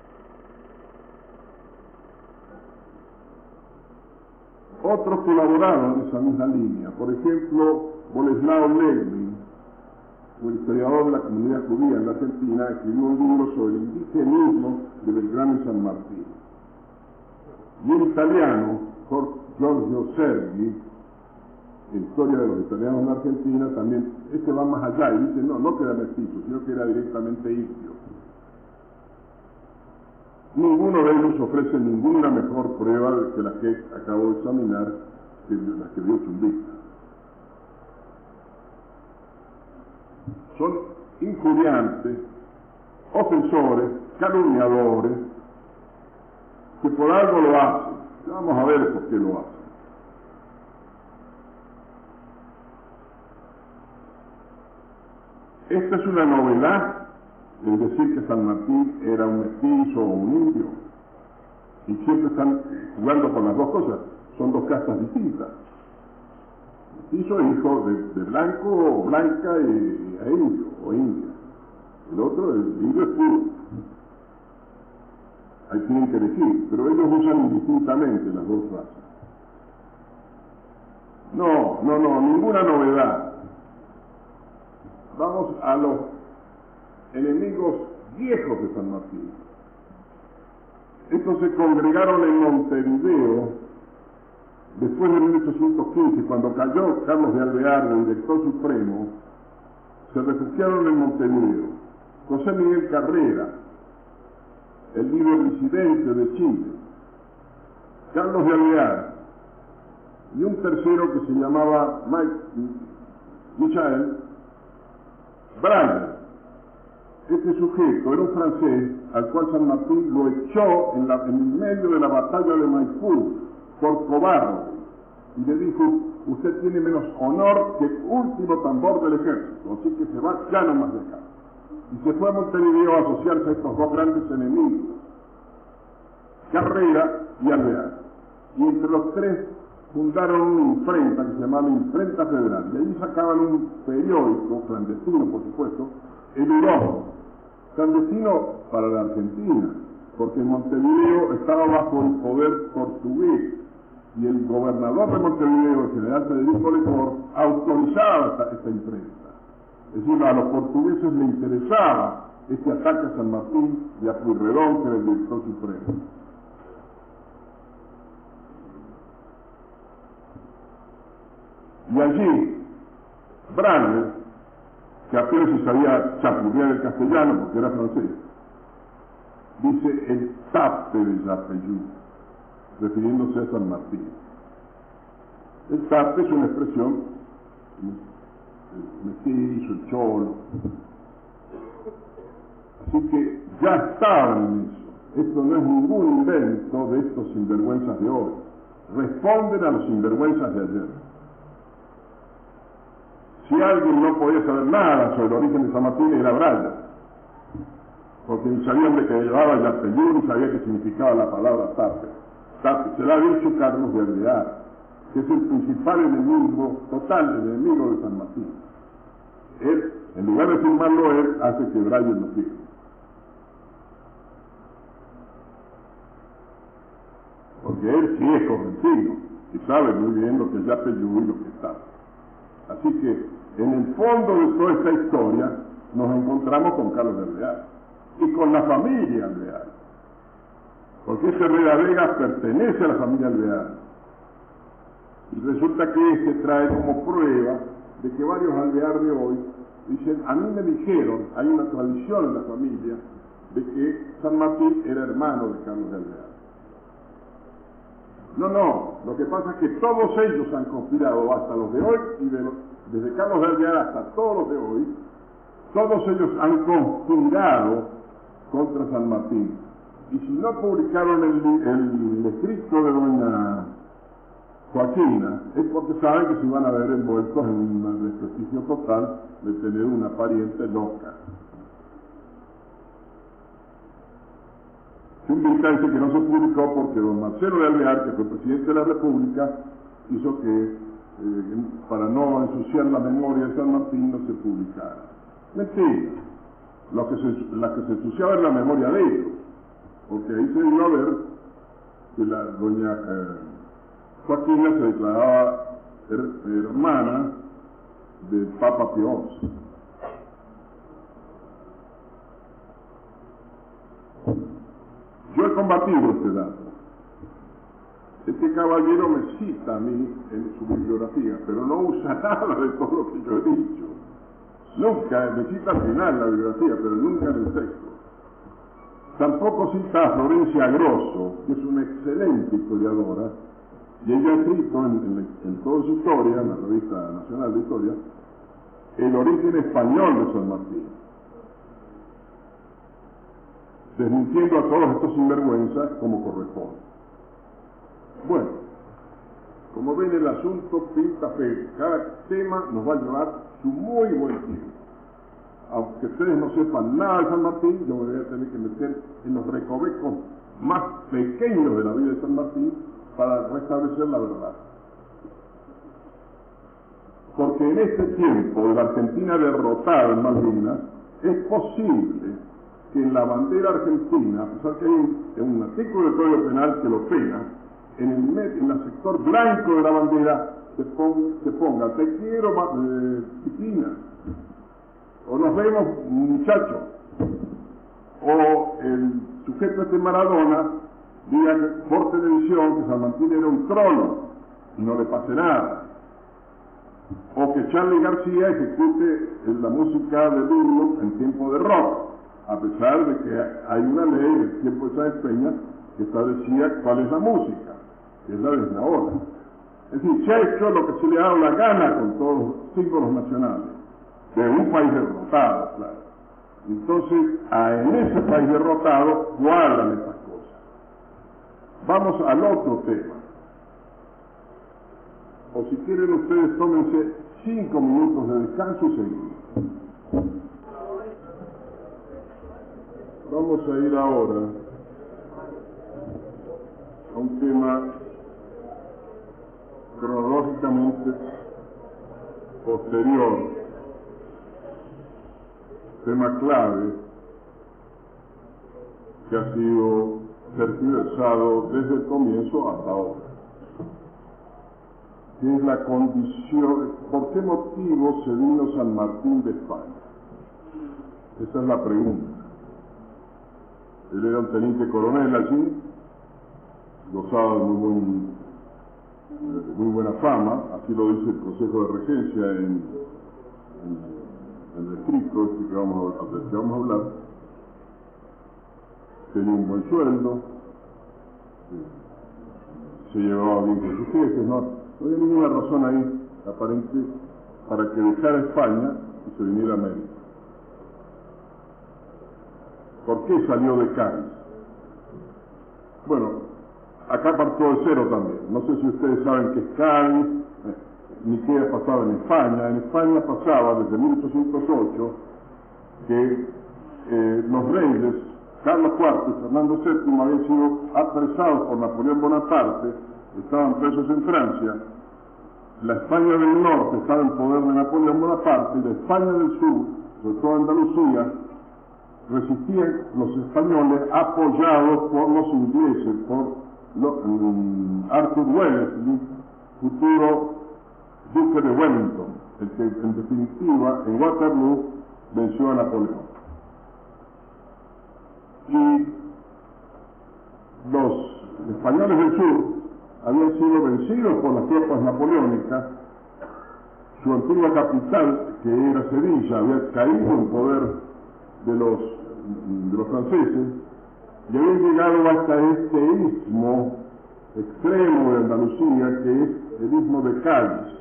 Otros colaboraron en esa misma línea, por ejemplo, Boleslao Levin, el historiador de la comunidad judía en la Argentina, escribió un libro sobre el indigenismo de Belgrano y San Martín. Y el italiano, Giorgio Sergi, en Historia de los Italianos en la Argentina, también, este va más allá y dice, no, no que era mestizo, sino que era directamente indio. Ninguno de ellos ofrece ninguna mejor prueba que la que acabo de examinar, que la que dio Chumbita. Son injuriantes, ofensores, calumniadores, que por algo lo hacen. Vamos a ver por qué lo hacen. Esta es una novedad, el decir que San Martín era un mestizo o un indio, y siempre están jugando con las dos cosas, son dos castas distintas. Mestizo es hijo de, de blanco o blanca y, e indio o india, el otro, el indio es puro. Ahí tienen que elegir, pero ellos usan indistintamente las dos razas. No, no, no, ninguna novedad. Vamos a los enemigos viejos de San Martín. Estos se congregaron en Montevideo después de mil ochocientos quince, cuando cayó Carlos de Alvear, el director supremo, se refugiaron en Montevideo. José Miguel Carrera, el líder disidente de Chile, Carlos de Alvear y un tercero que se llamaba Mike, Michael Braille. Este sujeto era un francés al cual San Martín lo echó en, la, en medio de la batalla de Maipú por cobarde y le dijo, usted tiene menos honor que el último tambor del ejército, así que se va ya no más de acá. Y se fue a Montevideo a asociarse a estos dos grandes enemigos, Carrera y Alvear. Y entre los tres fundaron una imprenta que se llamaba Imprenta Federal, y ahí sacaban un periódico clandestino, por supuesto, el Hurón, clandestino para la Argentina, porque Montevideo estaba bajo el poder portugués, y el gobernador de Montevideo, el general Federico Lecor, autorizaba esta, esta imprenta. Es decir, a los portugueses les interesaba este ataque a San Martín y a Pueyrredón, que era el director supremo. Y allí, Brandt, que apenas se sabía chapurrear el castellano porque era francés, dice el tape de Yapeyú, refiriéndose a San Martín. El tape es una expresión, el mestizo, el cholo. Así que ya estaban en eso. Esto no es ningún invento de estos sinvergüenzas de hoy. Responden a los sinvergüenzas de ayer. Si alguien no podía saber nada sobre el origen de San Martín, era Braille, porque ni sabían de que llevaba Yapeyú, ni sabía qué significaba la palabra tape. Tape, se la ha dicho Carlos de Alvear, que es el principal enemigo, total enemigo de San Martín. Él, en lugar de firmarlo él, hace que Braille lo firme. Porque él sí es correntino, y sabe muy bien lo que es Yapeyú y lo que es tape. Así que, en el fondo de toda esta historia, nos encontramos con Carlos de Alvear y con la familia Alvear, porque ese Herrera Vega pertenece a la familia Alvear. Y resulta que este trae como prueba de que varios Alvear de hoy dicen, a mí me dijeron, hay una tradición en la familia, de que San Martín era hermano de Carlos de Alvear. No, no, lo que pasa es que todos ellos han conspirado, hasta los de hoy, y de los, desde Carlos de Alvear hasta todos los de hoy, todos ellos han conspirado contra San Martín. Y si no publicaron el, el escrito de doña Joaquina, es porque saben que se van a ver envueltos en un desprestigio total de tener una pariente loca. un militar dice que no se publicó porque don Marcelo de Alvear, que fue presidente de la República, hizo que, eh, para no ensuciar la memoria de San Martín, no se publicara. Mentira. Lo que se, la que se ensuciaba era la memoria de ellos, porque ahí se dio a ver que la doña eh, Joaquina se declaraba her, hermana del Papa Pío once. Yo he combatido este dato. Este caballero me cita a mí en su bibliografía, pero no usa nada de todo lo que yo he dicho. Nunca, me cita al final la bibliografía, pero nunca en el texto. Tampoco cita a Florencia Grosso, que es una excelente historiadora, y ella ha escrito en, en, en toda su historia, en la Revista Nacional de Historia, el origen español de San Martín, desmintiendo a todos estos sinvergüenzas como corresponde. Bueno, como ven, el asunto pinta feo. Cada tema nos va a llevar su muy buen tiempo. Aunque ustedes no sepan nada de San Martín, yo me voy a tener que meter en los recovecos más pequeños de la vida de San Martín para restablecer la verdad. Porque en este tiempo de la Argentina derrotada en Malvinas, es posible que en la bandera argentina, a pesar que hay un, un artículo del Código Penal que lo pena, en el, en el sector blanco de la bandera se ponga, se ponga te quiero, eh, chiquina, o nos vemos, muchacho, o el sujeto este Maradona diga que, por televisión, que San Martín era un trono y no le pase nada, o que Charly García ejecute la música de Duro en tiempo de rock, a pesar de que hay una ley en el tiempo de Sáenz Peña que establecía cuál es la música, que es la de la hora. Es decir, se ha hecho lo que se le ha dado la gana con todos los símbolos nacionales, de un país derrotado, claro. Entonces, a, en ese país derrotado, guardan estas cosas. Vamos al otro tema. O si quieren ustedes, tómense cinco minutos de descanso y seguimos. Vamos a ir ahora a un tema cronológicamente posterior, tema clave que ha sido tergiversado desde el comienzo hasta ahora, que es la condición, ¿por qué motivo se vino San Martín de España? Esa es la pregunta. Él era un teniente coronel allí, gozaba de muy, buen, de muy buena fama, así lo dice el Consejo de Regencia en, en, en el escrito este que vamos a, del que vamos a hablar. Tenía un buen sueldo, se llevaba bien con sus jefes, no, no había ninguna razón ahí aparente para que dejara España y se viniera a América. ¿Por qué salió de Cádiz? Bueno, acá partió de cero también. No sé si ustedes saben qué es Cádiz, eh, ni qué ha pasado en España. En España pasaba desde mil ochocientos ocho que eh, los reyes Carlos cuarto y Fernando séptimo habían sido apresados por Napoleón Bonaparte, estaban presos en Francia. La España del norte estaba en poder de Napoleón Bonaparte y la España del sur, sobre todo Andalucía, resistían los españoles apoyados por los ingleses, por lo, um, Arthur Wellesley, futuro duque de Wellington, el que en definitiva en Waterloo venció a Napoleón. Y los españoles del sur habían sido vencidos por las tropas napoleónicas. Su antigua capital, que era Sevilla, había caído en poder de los, de los franceses y habían llegado hasta este istmo extremo de Andalucía, que es el istmo de Cádiz.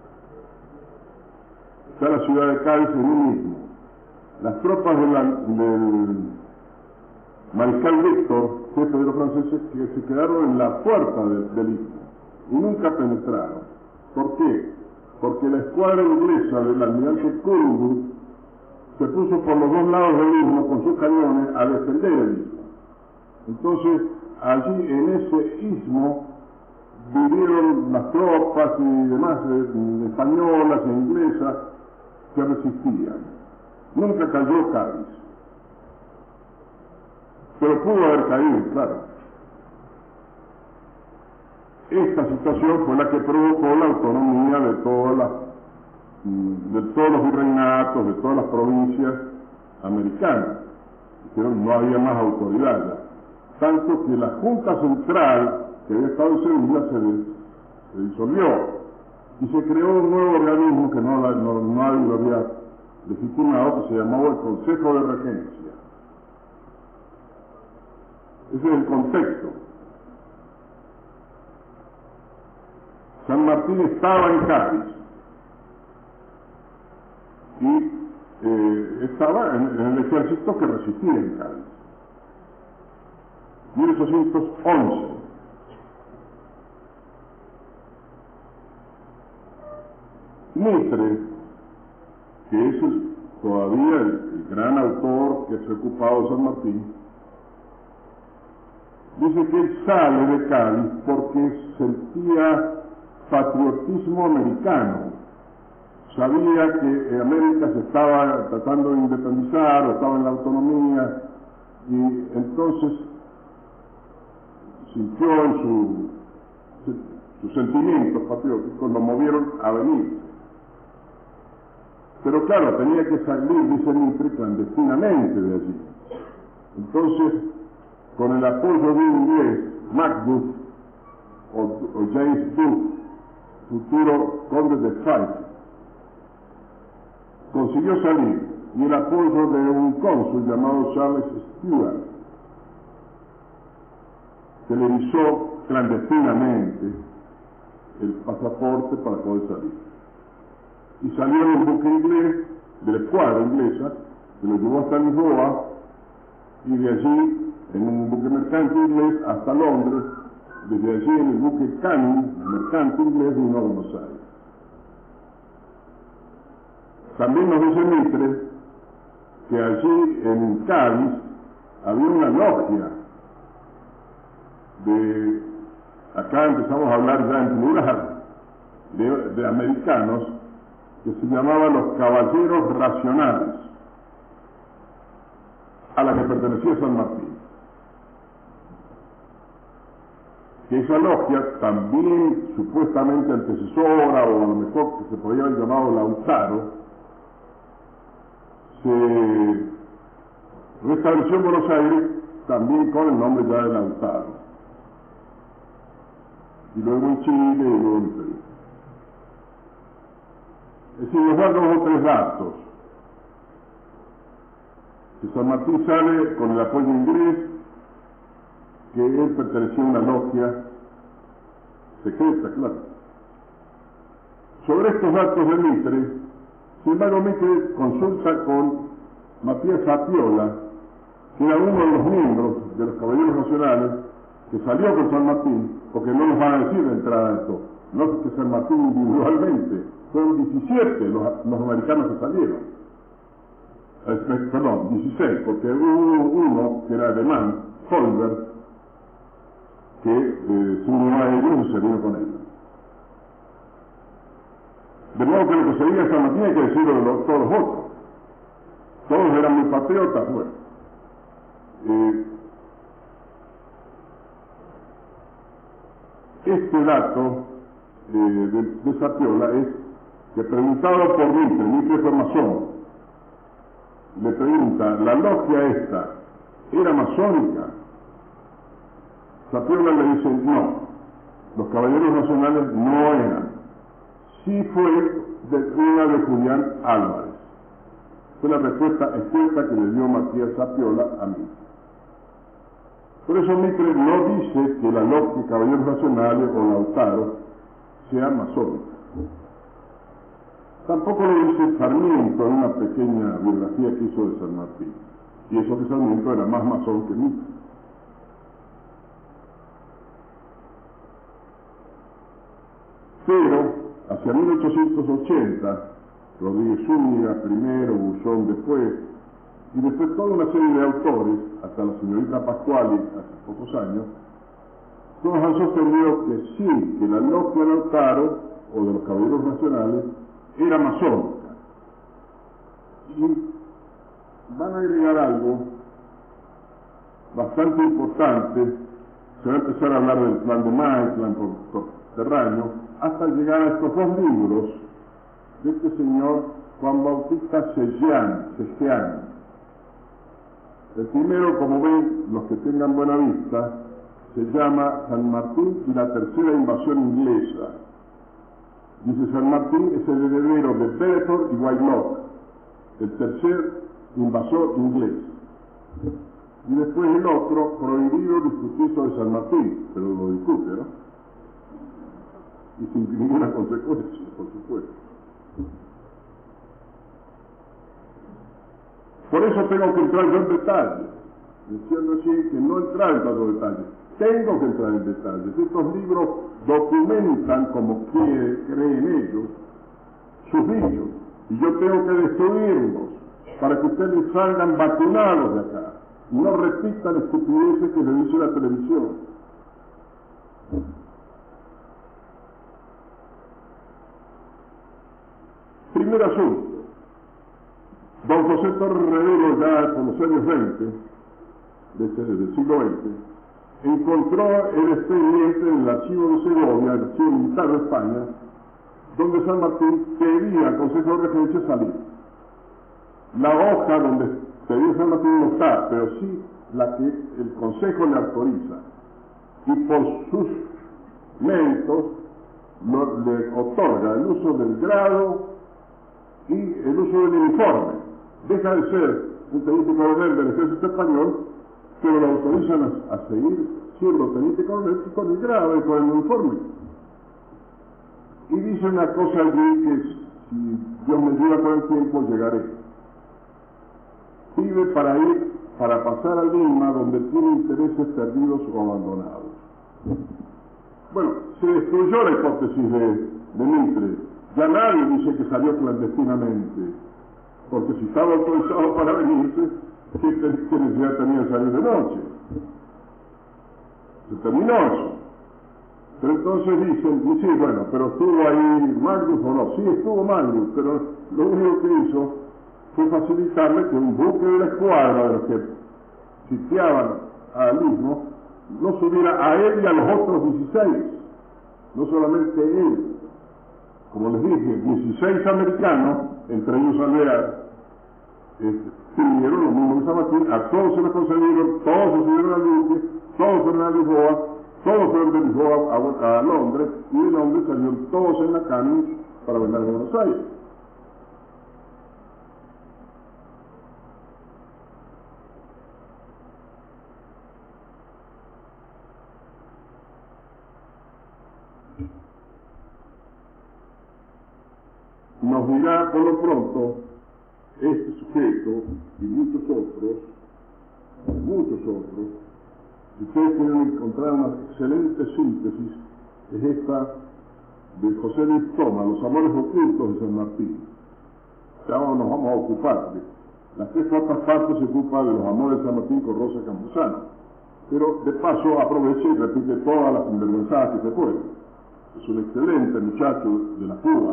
Está la ciudad de Cádiz en un istmo. Las tropas de la, del mariscal Víctor, jefe de los franceses, que se quedaron en la puerta de, del istmo y nunca penetraron. ¿Por qué? Porque la escuadra inglesa del almirante Collingwood se puso por los dos lados del istmo con sus cañones a defender el istmo. Entonces, allí en ese istmo vivieron las tropas y demás eh, españolas e inglesas que resistían. Nunca cayó Cádiz, pero pudo haber caído, claro. Esta situación fue la que provocó la autonomía de todas las, de todos los virreinatos, de todas las provincias americanas. Pero no había más autoridad ya. Tanto que la Junta Central, que había estado en Sevilla, se, se disolvió y se creó un nuevo organismo que no, no, nadie lo había legitimado, que se llamaba el Consejo de Regencia. Ese es el contexto. San Martín estaba en Cádiz y eh, estaba en, en el ejército que resistía en Cádiz. mil ochocientos once. Mitre, que es el, todavía el, el gran autor que se ha ocupado de San Martín, dice que él sale de Cádiz porque sentía patriotismo americano. Sabía que América se estaba tratando de independizar o estaba en la autonomía y entonces sintió en su, sus sentimientos patrióticos, lo movieron a venir. Pero claro, tenía que salir, dice Mitre, clandestinamente de allí. Entonces, con el apoyo de un inglés, Macduff o, o James Duff, futuro conde de Fife, consiguió salir, y el apoyo de un cónsul llamado Charles Stewart, que le hizo clandestinamente el pasaporte para poder salir. Y salió en un buque inglés, de la escuadra inglesa, que lo llevó hasta Lisboa, y de allí, en un buque mercante inglés, hasta Londres. Desde allí, en el buque Canning, mercante inglés, vino a Buenos Aires. También nos dice Mitre que allí, en Cádiz, había una logia de, acá empezamos a hablar ya en plural, de, de americanos, que se llamaban los Caballeros Racionales, a la que pertenecía San Martín. Que esa logia, también supuestamente antecesora, o a lo mejor que se podría haber llamado Lautaro, se restableció en Buenos Aires también con el nombre ya de Lautaro, y luego en Chile y luego en Perú. Es decir, nos da dos o tres datos. Que San Martín sale con el apoyo inglés, que él pertenecía a una logia secreta, claro. Sobre estos datos de Mitre, sin embargo, Mitre consulta con Matías Sapiola, que era uno de los miembros de los Caballeros Nacionales, que salió con San Martín, porque no nos van a decir de entrada esto, no que San Martín individualmente, fueron diecisiete los, los americanos que salieron. Eh, perdón, dieciséis, porque hubo uno que era alemán, Holberg, que eh, se unió a ellos y se vino con ellos. De modo que lo que seguía San Martín hay que decirlo de los, todos los otros. Todos eran muy patriotas, bueno. Eh, este dato eh, de, de Sapiola es que, preguntado por Mitre, Mitre fue masón, le pregunta, ¿la logia esta era masónica? Sapiola le dice, no, los Caballeros Nacionales no eran. Sí fue de una de Julián Álvarez. Fue la respuesta escrita que le dio Matías Sapiola a mí. Por eso Mitre no dice que la logia Caballeros Nacionales o Lautaro sea masónica. Tampoco lo dice Sarmiento en una pequeña biografía que hizo de San Martín. Y eso que Sarmiento era más masón que Mitre. Pero, hacia mil ochocientos ochenta, Rodríguez Zúñiga primero, Bullón después, y después toda una serie de autores hasta la señorita Pascuali hace pocos años, todos han sostenido que sí, que la logia de Lautaro, o de los Caballeros Nacionales, era masónica. Y van a agregar algo bastante importante. Se va a empezar a hablar del plan de Maitland por, por terráneo, hasta llegar a estos dos libros de este señor Juan Bautista Sellán, Sellán. El primero, como ven, los que tengan buena vista, se llama San Martín y la tercera invasión inglesa. Dice San Martín es el heredero de Bedford y Whitelock, el tercer invasor inglés. Y después el otro, prohibido discutir sobre San Martín, pero lo discute, ¿no? Y sin ninguna consecuencia, por supuesto. Por eso tengo que entrar yo en detalle, diciendo así que no entrar en tantos detalles. Tengo que entrar en detalles. Estos libros documentan, como quiere, creen ellos, sus dichos. Y yo tengo que destruirlos para que ustedes salgan vacunados de acá. Y no repitan estupideces que le dice la televisión. Primer asunto. Don José Torres Revero, ya por los años veinte, del siglo veinte, encontró el expediente en el archivo de Segovia, el archivo militar de España, donde San Martín pedía al Consejo de Regencia salir. La hoja donde pedía San Martín no está, pero sí la que el Consejo le autoriza. Y por sus méritos lo, le otorga el uso del grado y el uso del uniforme. Deja de ser un teniente coronel del ejército español, pero lo autorizan a, a seguir siendo teniente coronel y con el grado y con el uniforme. Y dice una cosa allí que si Dios me lleva con el tiempo llegaré. Pide para ir, para pasar a Lima, donde tiene intereses perdidos o abandonados. Bueno, se destruyó la hipótesis de, de Mitre. Ya nadie dice que salió clandestinamente, porque si estaba autorizado para venirse, ¿qué, qué necesidad tenía de salir de noche? Se terminó eso. Pero entonces dicen, sí, bueno, pero estuvo ahí Magnus o no. Sí, estuvo Magnus, pero lo único que hizo fue facilitarle que un buque de la escuadra de los que sitiaban al mismo no subiera a él y a los otros dieciséis, no solamente él. Como les dije, dieciséis americanos, entre ellos Alvear, escribieron lo mismo que San Martín, a todos se les concedieron, todos se subieron al buque, todos fueron a Lisboa, todos fueron de Lisboa a, a Londres, y de Londres salieron todos en la Canis para venir a Buenos Aires. Nos dirá por lo pronto este sujeto y muchos otros, muchos otros, si ustedes quieren encontrar una excelente síntesis, es esta de José Luis Toma, Los amores ocultos de San Martín. Ya nos vamos a ocupar de las tres cuartas partes, se ocupa de los amores de San Martín con Rosa Campuzano, pero de paso aprovecha y repite todas las sinvergüenzadas que se pueden. Es un excelente muchacho de la Cuba.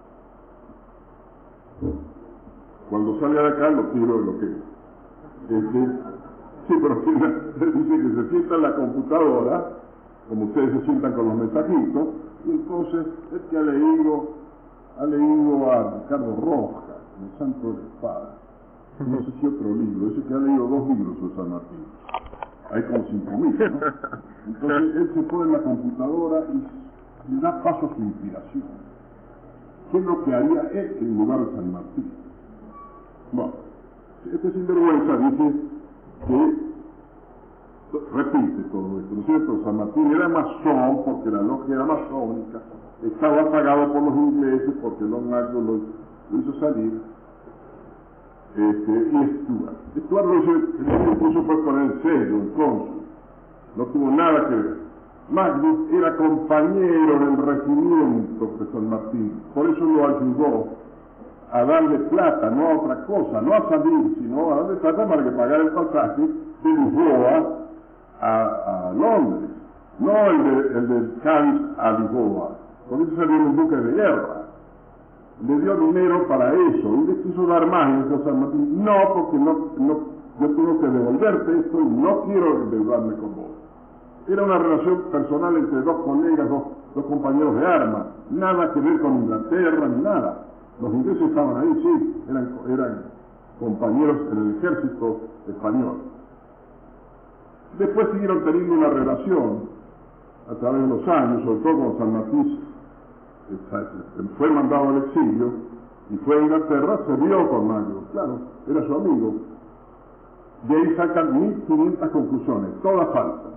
Cuando sale de acá lo tiro de lo que este, sí, pero dice que se sienta en la computadora, como ustedes se sientan con los mensajitos, y entonces es que ha leído, ha leído a Ricardo Rojas, El Santo de la Espada, no sé si otro libro, dice que ha leído dos libros sobre San Martín, hay como cinco mil, ¿no? Entonces él se pone en la computadora y le da paso a su inspiración. ¿Qué es lo que haría él en lugar de San Martín? Bueno, este sinvergüenza dice que repite todo esto, ¿no es cierto? San Martín era masón porque la logia era masónica, estaba pagado por los ingleses porque Long Argo lo, lo hizo salir, este, y Stuart. Stuart lo hizo, puso fue poner el sello, el cónsul, no tuvo nada que ver. Magnus era compañero del regimiento de San Martín, por eso lo ayudó a darle plata, no a otra cosa, no a salir, sino a darle plata para que pagara el pasaje de Lisboa a, a Londres, no el de, el de Cádiz a Lisboa, porque eso salió en un buque de guerra. Le dio dinero para eso, y le quiso dar más, y le dijo San Martín, no, porque no, no, yo tengo que devolverte esto y no quiero endeudarme con vos. Era una relación personal entre dos colegas, dos, dos compañeros de armas, nada que ver con Inglaterra ni nada. Los ingleses estaban ahí, sí, eran, eran compañeros en el ejército español. Después siguieron teniendo una relación a través de los años, sobre todo con San Martín, fue mandado al exilio y fue a Inglaterra, se vio con Magno, claro, era su amigo. De ahí sacan mil quinientas conclusiones, todas falsas.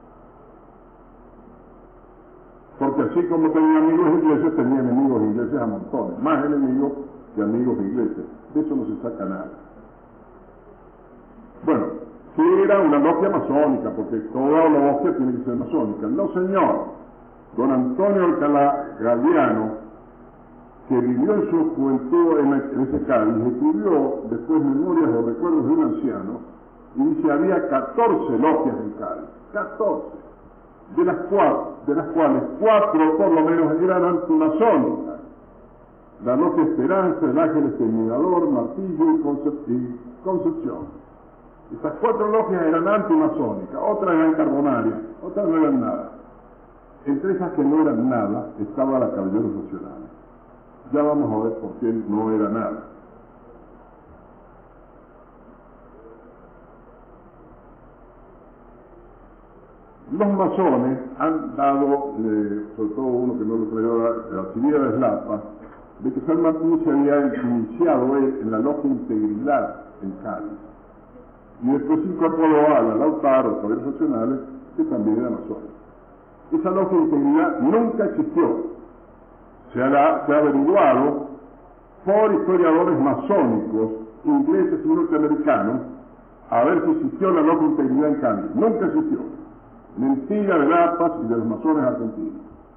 Porque así como tenía amigos ingleses, tenía enemigos ingleses a montones, más enemigos que amigos ingleses. De eso no se saca nada. Bueno, si era una logia masónica, porque toda logia tiene que ser masónica. No, señor. Don Antonio Alcalá Galiano, que vivió en su juventud en, en ese Cádiz, escribió después Memorias o Recuerdos de un Anciano, y dice había catorce logias en Cádiz, catorce, de las, cuales, de las cuales cuatro por lo menos eran antimasónicas. La Logia Esperanza, el Ángel Exterminador, Martillo y, Concep y Concepción. Estas cuatro logias eran antimasónicas, otras eran carbonarias, otras no eran nada. Entre esas que no eran nada estaba la Caballeros Nacionales. Ya vamos a ver por qué no era nada. Los masones han dado, eh, sobre todo uno que no lo creyó, la artillería de Eslapa, de que San Martín se había iniciado él en la Logia Integridad en Cádiz. Y después se incorporó a la Lautaro, Caballeros Nacionales, que también era masónica. Esa Logia de Integridad nunca existió. Se ha, se ha averiguado por historiadores masónicos, ingleses y norteamericanos, a ver si existió la Logia de Integridad en Cádiz. Nunca existió. Mentira de Lapas y de los masones argentinos.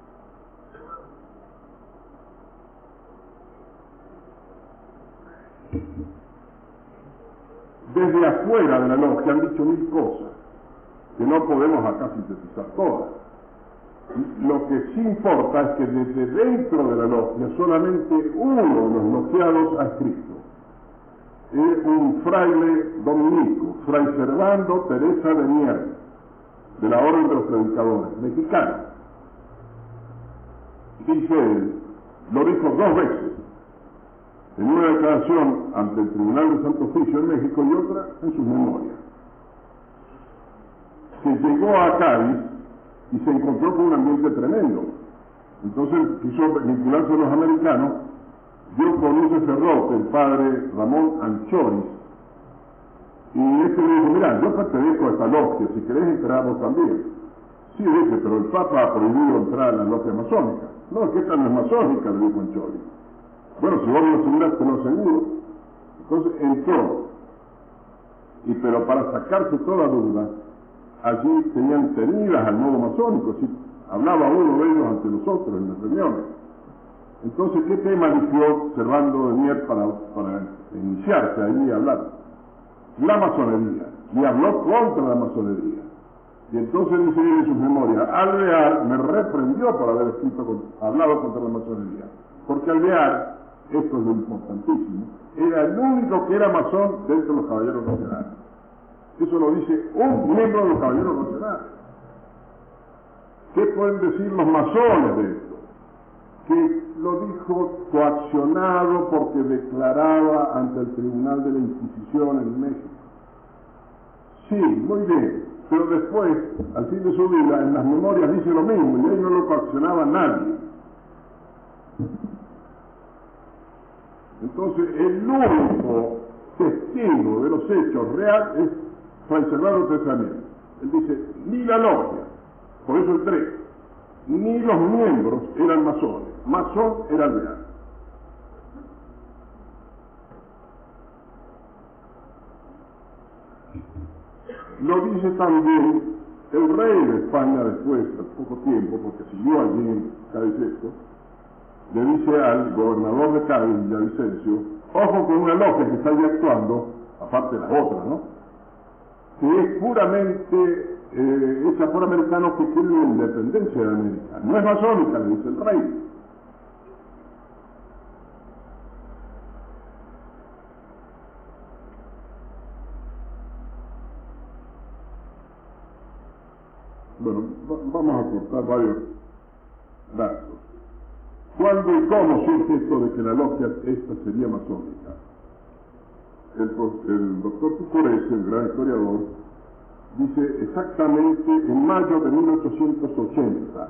Desde afuera de la logia han dicho mil cosas, que no podemos acá sintetizar todas. Lo que sí importa es que desde dentro de la logia solamente uno de los logiados ha escrito. Es un fraile dominico, Fray Servando Teresa de Mier, de la Orden de los Predicadores, mexicano. Dice él, lo dijo dos veces, en una declaración ante el Tribunal de Santo Oficio en México y otra en sus memorias, que llegó a Cádiz y se encontró con un ambiente tremendo. Entonces quiso vincularse a los americanos, dio con un sacerdote, el padre Ramón Anchoris, y este le dijo, mira, yo pertenezco a esta logia, si querés entrar vos también. Sí, dice, pero el Papa ha prohibido entrar a la logia masónica. No, es que esta no es masónica, le dijo Anchoris. Bueno, si vos me lo asegurás, te lo aseguro. Entonces entró, y pero para sacarse toda duda, allí tenían tenidas al modo masónico, ¿sí? Hablaba uno de ellos ante los otros en las reuniones. Entonces, ¿qué tema eligió Servando de Mier para, para iniciarse allí a hablar? La masonería, y habló contra la masonería. Y entonces dice él en sus memorias, Alvear me reprendió por haber escrito, con, hablado contra la masonería, porque Alvear, esto es lo importantísimo, era el único que era masón dentro de los Caballeros Nacionales. Eso lo dice un miembro de los Caballeros Nacionales. ¿Qué pueden decir los masones de esto? Que lo dijo coaccionado porque declaraba ante el Tribunal de la Inquisición en México. Sí, muy bien, pero después, al fin de su vida, en las memorias dice lo mismo, y ahí no lo coaccionaba nadie. Entonces, el único testigo de los hechos real es Fray Servando Teresa de Mier. Él dice, ni la logia, por eso el tres, ni los miembros eran masones, masón era Alvear. Lo dice también el rey de España después, al poco tiempo, porque siguió allí en Cádiz esto, le dice al gobernador de Cádiz, Villavicencio, ojo con una logia que está ahí actuando, aparte de las otras, ¿no? que es puramente eh, hecha por americanos que quieren la independencia de América. No es masónica, le dice el rey. Bueno, vamos a cortar varios datos. ¿Cuándo y cómo surge esto de que la logia esta sería masónica? El, el doctor Tucorese, el gran historiador, dice exactamente en mayo de mil ochocientos ochenta.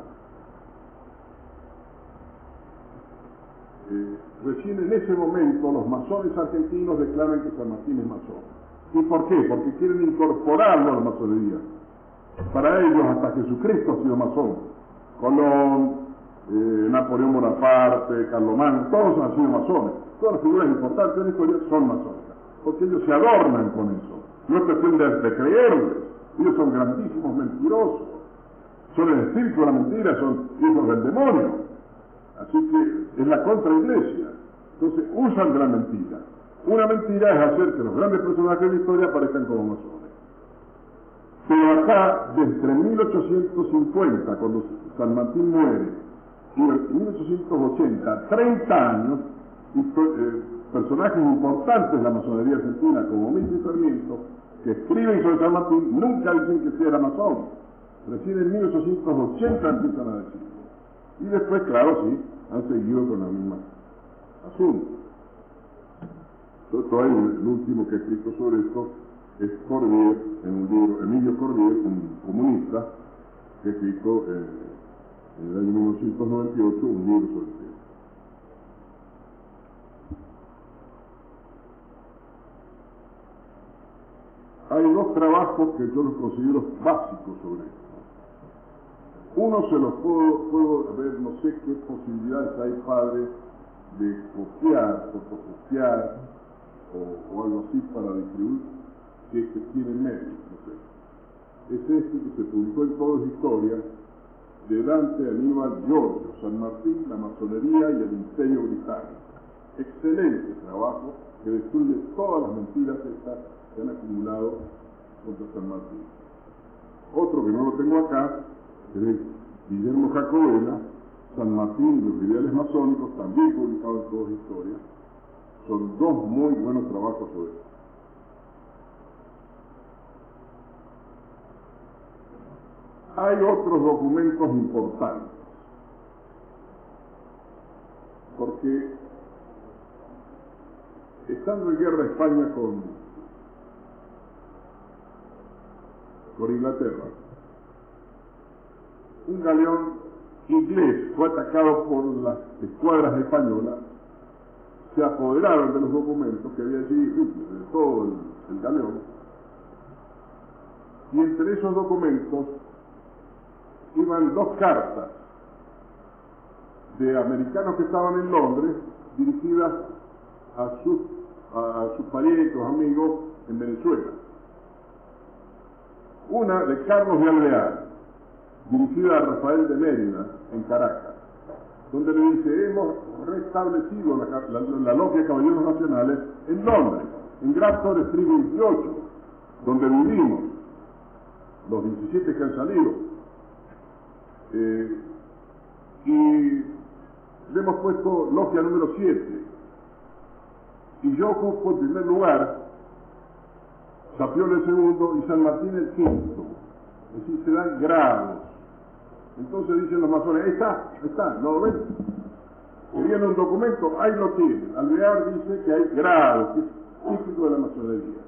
Eh, recién en ese momento los masones argentinos declaran que San Martín es masón. ¿Y por qué? Porque quieren incorporarlo a la masonería. Para ellos hasta Jesucristo ha sido masón. Colón, eh, Napoleón Bonaparte, Carlomagno, todos han sido masones. Todas las figuras importantes de la historia son masónicas, porque ellos se adornan con eso. No es cuestión de, de creerles. Ellos son grandísimos mentirosos. Son el espíritu de la mentira, son hijos del demonio. Así que es la contraiglesia. Entonces usan de la mentira. Una mentira es hacer que los grandes personajes de la historia aparezcan como masones. Pero acá, desde mil ochocientos cincuenta, cuando San Martín muere, y en mil ochocientos ochenta, treinta años, eh, personajes importantes de la masonería argentina, como Mitre y Sarmiento, que escriben sobre San Martín, nunca dicen que sea masón. Recién en mil ochocientos ochenta empiezan a decirlo. Y después, claro, sí, han seguido con la misma asunto. Todo el, el último que ha escrito sobre esto es Corbière, en un libro, Emilio Corbière, un comunista, que ha escrito eh, en el año mil novecientos noventa y ocho un libro sobre el tema. Hay dos trabajos que yo los considero básicos sobre esto. Uno se los puedo, puedo ver, no sé qué posibilidades hay, padre, de copiar, fotocopiar o, o algo así para distribuir, que este tiene medios, no sé. Es este que se publicó en Todos Historia, de Dante Aníbal Giorgio, San Martín, la masonería y el imperio británico. Excelente trabajo que destruye todas las mentiras estas que han acumulado contra San Martín. Otro que no lo tengo acá, es de Guillermo Jacobella, San Martín y los ideales masónicos, también publicado en Todos Historia. Son dos muy buenos trabajos sobre esto. Hay otros documentos importantes, porque estando en guerra España con, con Inglaterra, un galeón inglés fue atacado por las escuadras españolas, se apoderaron de los documentos que había allí, de todo el, el galeón, y entre esos documentos iban dos cartas de americanos que estaban en Londres dirigidas a sus, a, a sus parientes, amigos en Venezuela. Una de Carlos de Alvear, dirigida a Rafael de Mérida en Caracas, donde le dice: hemos restablecido la, la, la logia de caballeros nacionales en Londres, en Grafton Street veintiocho, donde vivimos, los diecisiete que han salido. Eh, y le hemos puesto logia número siete, y yo ocupo el primer lugar, Sapión el segundo y San Martín el quinto. Es decir, se dan grados. Entonces dicen los masones: ahí está, ahí está, ¿no lo ven? Querían un documento, ahí lo tienen. Alvear dice que hay grados, que es típico de la masonería.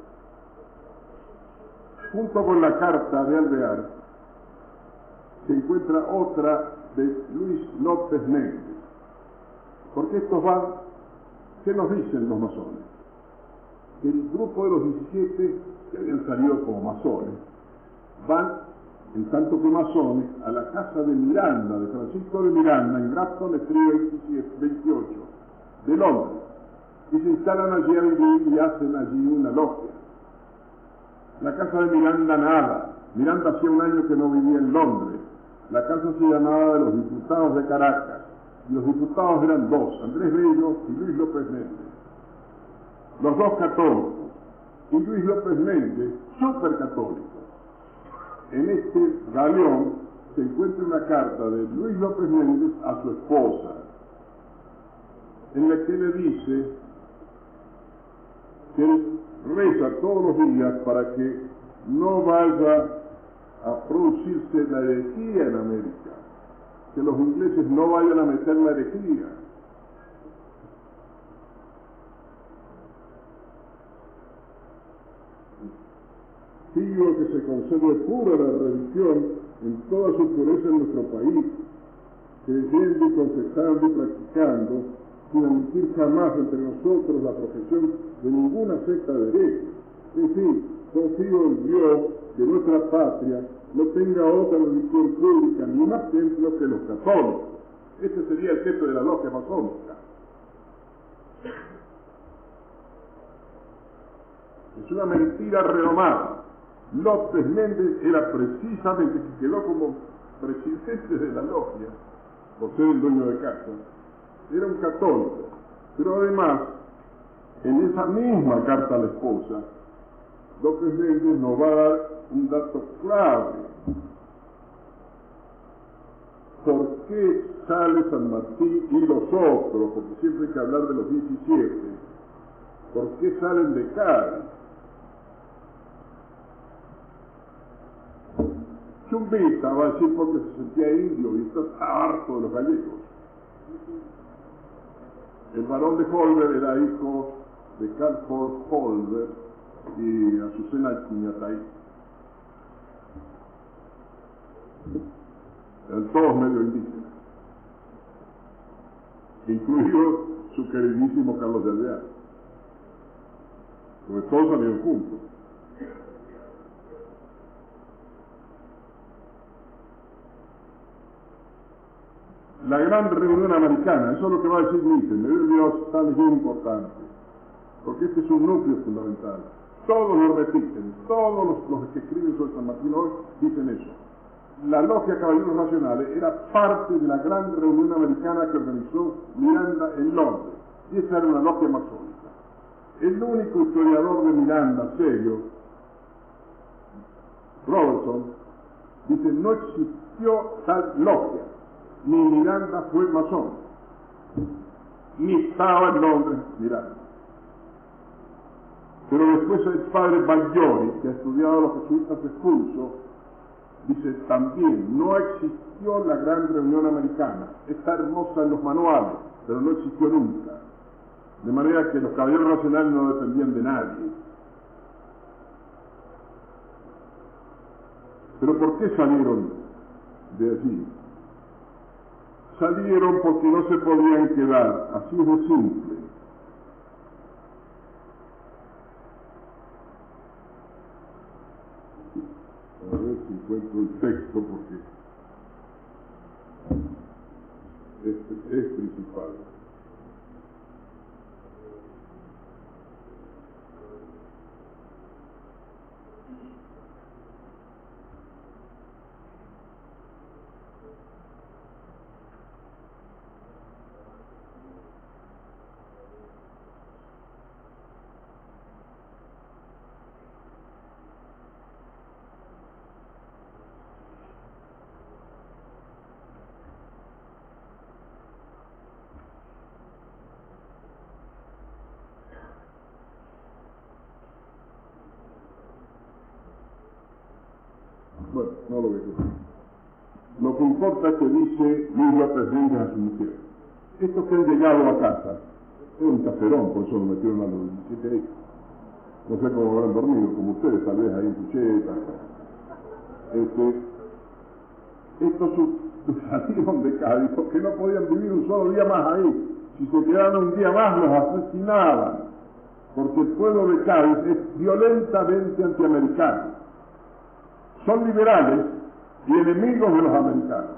Junto con la carta de Alvear se encuentra otra de Luis López Méndez. Porque estos van, ¿qué nos dicen los masones? Que el grupo de los diecisiete que habían salido como masones van, en tanto que masones, a la casa de Miranda, de Francisco de Miranda, en Grafton Street veintiocho, de Londres, y se instalan allí a vivir y hacen allí una logia. La casa de Miranda nada. Miranda hacía un año que no vivía en Londres. La casa se llamaba de los diputados de Caracas, y los diputados eran dos, Andrés Bello y Luis López Méndez. Los dos católicos. Y Luis López Méndez súper católicos. En este galeón se encuentra una carta de Luis López Méndez a su esposa, en la que le dice que él reza todos los días para que no vaya a producirse la herejía en América, que los ingleses no vayan a meter la herejía. Pido que se conserve pura la religión en toda su pureza en nuestro país, creyendo y confesando y practicando, sin admitir jamás entre nosotros la profesión de ninguna secta de herejes. En fin, confío en Dios que nuestra patria no tenga otra religión pública ni más templos que los católicos. Este sería el jefe de la logia masónica. Es una mentira redomada. López Méndez era precisamente, que quedó como presidente de la logia, por ser el dueño de casa, era un católico. Pero además, en esa misma carta a la esposa, López Méndez nos va a dar un dato clave. ¿Por qué sale San Martín y los otros? Porque siempre hay que hablar de los diecisiete. ¿Por qué salen de Cádiz? Chumbita va a decir porque se sentía indio y está harto de los gallegos. El barón de Holber era hijo de Carl Holber y Azucena Cuñataí. Eran todos medio indígenas, incluido su queridísimo Carlos de Alvear, porque todos salieron juntos. La gran reunión americana, eso es lo que va a decir Nietzsche, me dio está muy importante, porque este es un núcleo fundamental. Todos lo repiten, todos los, los que escriben sobre San Martín hoy dicen eso. La logia Caballeros Nacionales era parte de la gran reunión americana que organizó Miranda en Londres, y esa era una logia masónica. El único historiador de Miranda serio, Robertson, dice no existió tal logia, ni Miranda fue masón, ni estaba en Londres Miranda. Pero después el padre Bagliori, que ha estudiado a los jesuitas expulsos, dice también, no existió la gran reunión americana, está hermosa en los manuales, pero no existió nunca. De manera que los caballeros nacionales no dependían de nadie. Pero ¿por qué salieron de allí? Salieron porque no se podían quedar, así de simple. A ver si encuentro el texto porque este es principal. Bueno, no lo veo. Lo que importa es que dice Luis López Méndez a su mujer. Estos que han llegado a casa, es un caserón, por eso lo metieron a los diecisiete hijos. No sé cómo habrán dormido, como ustedes, tal vez ahí en Pucheta. Este, estos salieron de Cádiz porque no podían vivir un solo día más ahí. Si se quedaban un día más, los asesinaban. Porque el pueblo de Cádiz es violentamente antiamericano. Son liberales y enemigos de los americanos.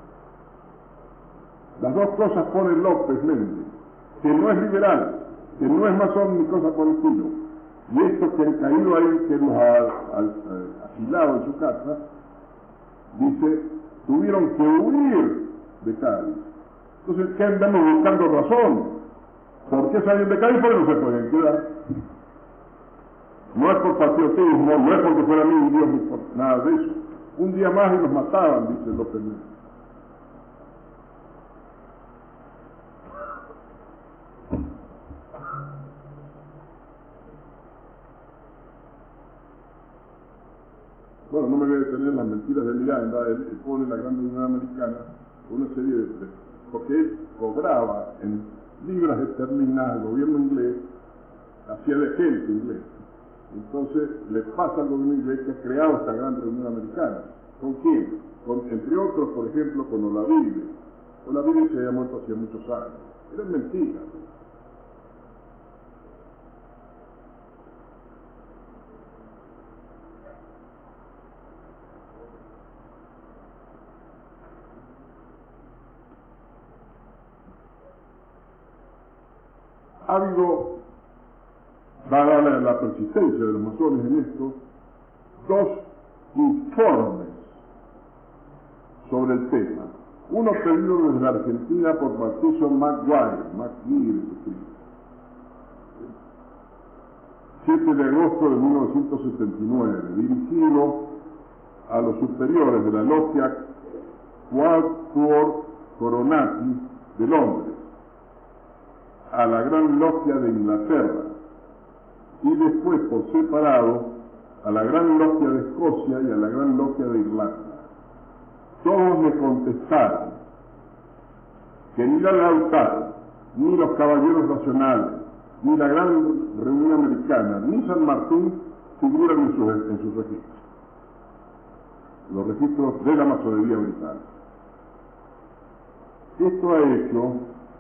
Las dos cosas pone López Méndez, que no es liberal, que no es masón ni cosa por el estilo. Y estos que han caído ahí, que los ha asilado en su casa, dice, tuvieron que huir de Cádiz. Entonces, ¿qué andamos buscando razón? ¿Por qué salieron de Cádiz? Porque no se pueden quedar. No es por patriotismo, no es porque fueran indios, ni por nada de eso. Un día más y los mataban, dice López Núñez. Bueno, no me voy a detener en las mentiras de Miranda. Él, él pone la Gran Unión Americana una serie de... porque él cobraba en libras esterlinas al gobierno inglés, hacía de gente inglés. Entonces le pasa al gobierno inglés que ha creado esta Gran Reunión Americana. ¿Con quién? Con, entre otros, por ejemplo, con Olavide. Olavide se había muerto hacía muchos años. Eran mentiras. Ha habido, dada la, la persistencia de los masones en esto, dos informes sobre el tema. Uno pedido desde la Argentina por Patricio McGuire, McGuire, siete de agosto de mil novecientos setenta y nueve, dirigido a los superiores de la logia Quatuor Coronati de Londres, a la Gran Logia de Inglaterra y después por separado a la Gran Logia de Escocia y a la Gran Logia de Irlanda. Todos me contestaron que ni la Lautaro, ni los Caballeros Nacionales, ni la Gran Reunión Americana, ni San Martín figuran en sus, en sus registros, los registros de la masonería británica. Esto ha hecho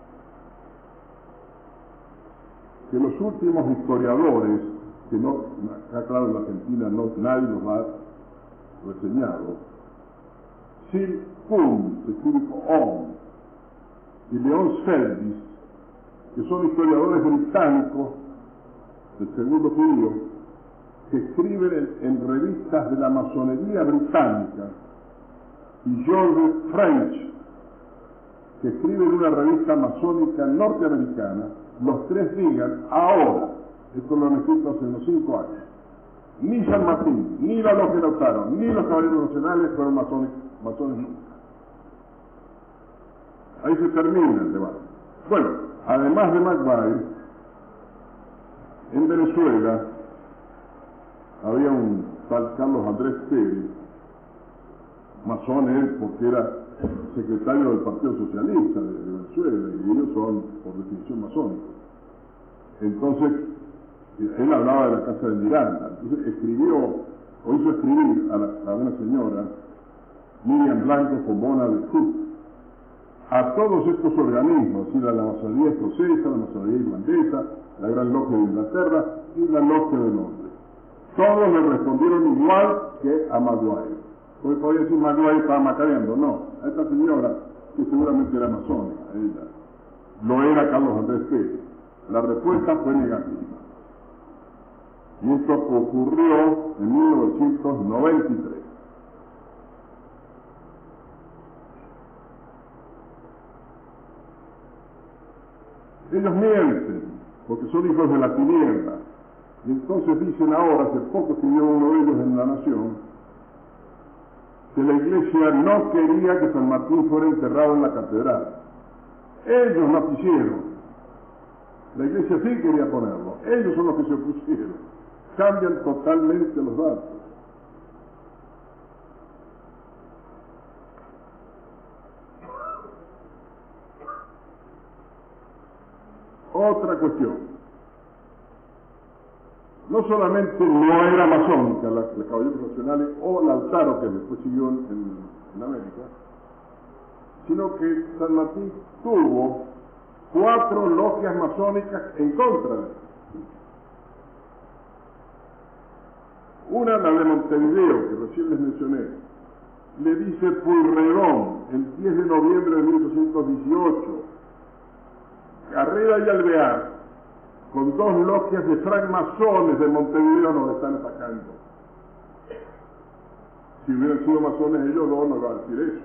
que los últimos historiadores, que no, acá claro en la Argentina no, nadie los ha reseñado, Sir Kuhn, se escribe con y Leon Selvis, que son historiadores británicos del segundo periodo, que escriben en, en revistas de la masonería británica, y George French, que escribe en una revista masónica norteamericana, los tres digan ahora, esto lo han escrito hace unos cinco años, ni San Martín, ni la Logia Lautaro, ni los Caballeros Nacionales fueron masones, masones nunca. Ahí se termina el debate. Bueno, además de McBride, en Venezuela había un tal Carlos Andrés Pérez, masón él porque era secretario del Partido Socialista de, de Venezuela, y ellos son, por definición, masónicos. Entonces, él hablaba de la casa de Miranda. Entonces escribió, o hizo escribir a, la, a una señora, Miriam Blanco Fombona de Cook, a todos estos organismos, es decir, a la masonería escocesa, la masonería irlandesa, la Gran Logia de Inglaterra y la Logia de Londres. Todos le respondieron igual que a Maguire. Hoy podría decir Maguire estaba macareando, no, a esta señora, que seguramente era masónica, ella, lo era Carlos Andrés Pérez. La respuesta fue negativa. Y esto ocurrió en mil novecientos noventa y tres. Ellos mienten, porque son hijos de la tiniebla. Y entonces dicen ahora, hace poco escribió uno de ellos en La Nación, que la Iglesia no quería que San Martín fuera enterrado en la catedral. Ellos no quisieron. La Iglesia sí quería ponerlo. Ellos son los que se opusieron. Cambian totalmente los datos. Otra cuestión. No solamente no era masónica la, la Caballeros Nacionales o Lautaro, que después siguió en, en América, sino que San Martín tuvo cuatro logias masónicas en contra de él. Una, la de Montevideo, que recién les mencioné, le dice Pueyrredón, el diez de noviembre de mil ochocientos dieciocho, Carrera y Alvear, con dos logias de francmasones de Montevideo, nos están atacando. Si hubieran sido masones ellos dos, no va a decir eso.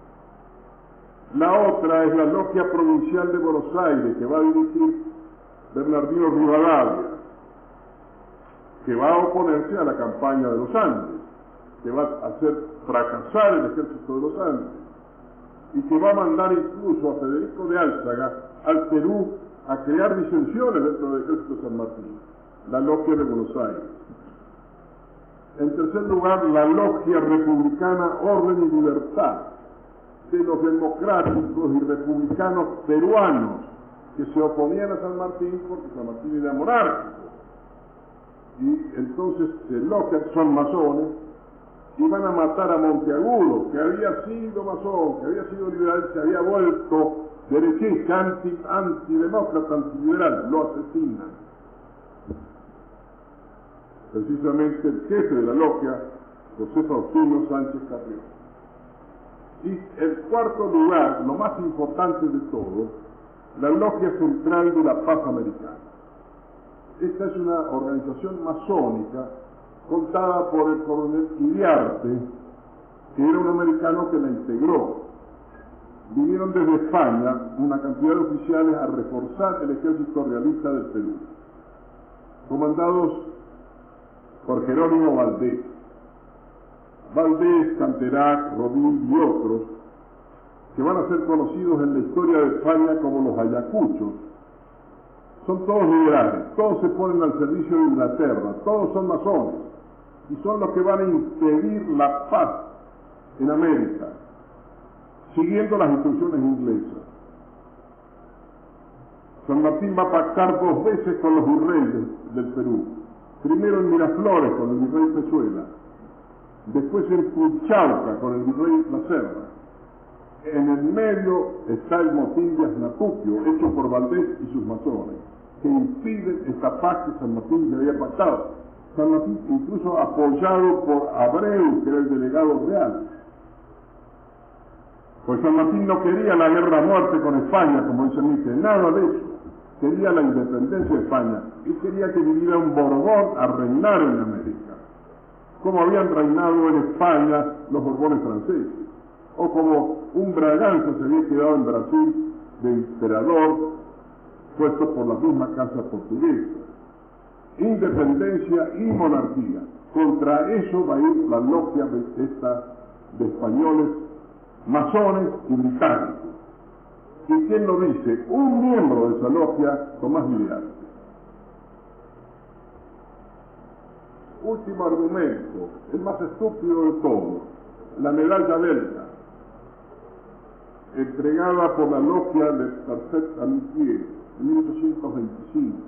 La otra es la Logia Provincial de Buenos Aires, que va a dirigir Bernardino Rivadavia. que va a oponerse a la campaña de los Andes, que va a hacer fracasar el ejército de los Andes, y que va a mandar incluso a Federico de Álzaga al Perú a crear disensiones dentro del ejército de San Martín, la Logia de Buenos Aires. En tercer lugar, la Logia Republicana Orden y Libertad, de los democráticos y republicanos peruanos que se oponían a San Martín porque San Martín era monárquico. Y entonces se logian, son masones, y van a matar a Monteagudo, que había sido masón, que había sido liberal, se había vuelto derechista, anti, antidemócrata, antiliberal, lo asesinan. Precisamente el jefe de la logia, José Faustino Sánchez Carrión. Y el cuarto lugar, lo más importante de todo, la Logia Central de la Paz Americana. Esta es una organización masónica contada por el coronel Iriarte, que era un americano que la integró. Vinieron desde España una cantidad de oficiales a reforzar el ejército realista del Perú, comandados por Jerónimo Valdés. Valdés, Canterac, Rodil y otros, que van a ser conocidos en la historia de España como los ayacuchos, son todos liberales, todos se ponen al servicio de Inglaterra, todos son masones, y son los que van a impedir la paz en América, siguiendo las instrucciones inglesas. San Martín va a pactar dos veces con los virreyes del Perú, primero en Miraflores con el virrey Pezuela, después en Punchauca con el virrey La Serra. En el medio está el motín de Asnapupio, hecho por Valdés y sus masones, que impiden esta paz que San Martín le había pactado. San Martín incluso apoyado por Abreu, que era el delegado real. Pues San Martín no quería la guerra a muerte con España, como dice Nietzsche, nada de eso. Quería la independencia de España y quería que viniera un Borbón a reinar en América, como habían reinado en España los Borbones franceses, o como un Braganza se había quedado en Brasil de emperador puesto por la misma casa portuguesa. Independencia y monarquía. Contra eso va a ir la logia de, esta, de españoles, masones y británicos. ¿Y quién lo dice? Un miembro de esa logia, Tomás Iriarte. Último argumento, el más estúpido de todo, la medalla belga, entregada por la logia de Perfect Amitié en mil ochocientos veinticinco,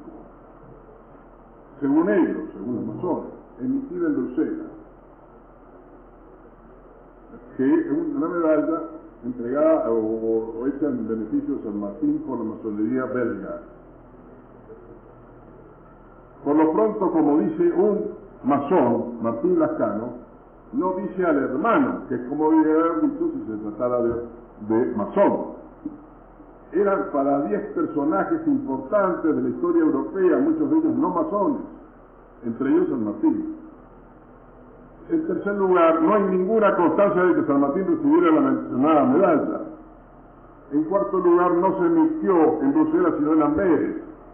según ellos, según los masones, emitida en Bruselas, que es una medalla entregada o, o hecha en beneficio de San Martín por la masonería belga. Por lo pronto, como dice un masón, Martín Lascano, no dice al hermano, que es como debería haber dicho si se tratara de, de masón. Eran para diez personajes importantes de la historia europea, muchos de ellos no masones, entre ellos San Martín. En tercer lugar, no hay ninguna constancia de que San Martín recibiera la mencionada medalla. En cuarto lugar, no se emitió en Bruselas sino en Amberes.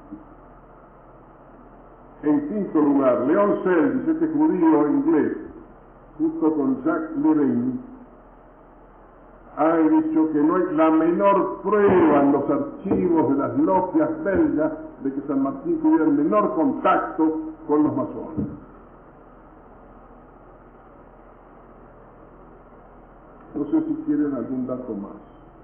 En quinto lugar, León Sells, este judío inglés, junto con Jacques Levin, ha dicho que no hay la menor prueba en los archivos de las logias belgas de que San Martín tuviera el menor contacto con los masones. No sé si quieren algún dato más.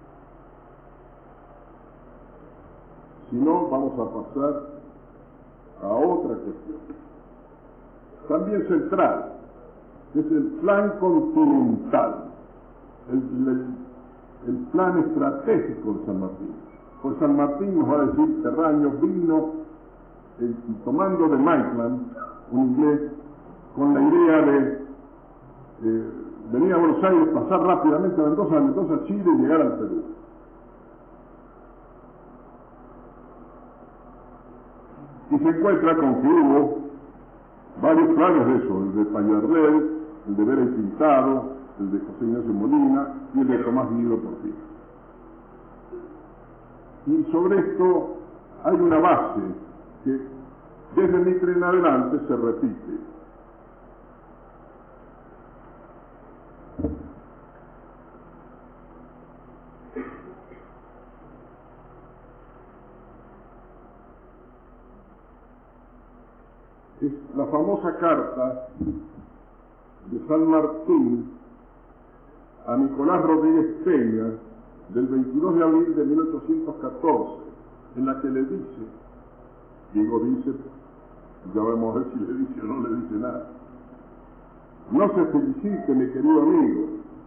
Si no, vamos a pasar a otra cuestión, también central, que es el plan continental, el, el, el plan estratégico de San Martín. Pues San Martín nos va a decir, Terraño vino eh, tomando de Maitland, un inglés, con la idea de eh, venir a Buenos Aires, pasar rápidamente a Mendoza, a Mendoza, a Chile y llegar al Perú. Y se encuentra con que hubo varios planes de eso, el de Payarrel, el de Vera y Pintado, el de José Ignacio Molina y el de Tomás Guido Portillo. Y sobre esto hay una base que Desde Mitre en adelante se repite. Es la famosa carta de San Martín a Nicolás Rodríguez Peña del veintidós de abril de mil ochocientos catorce, en la que le dice, digo dice, ya vamos a ver si le dice o no le dice nada: no se felicite, mi querido amigo,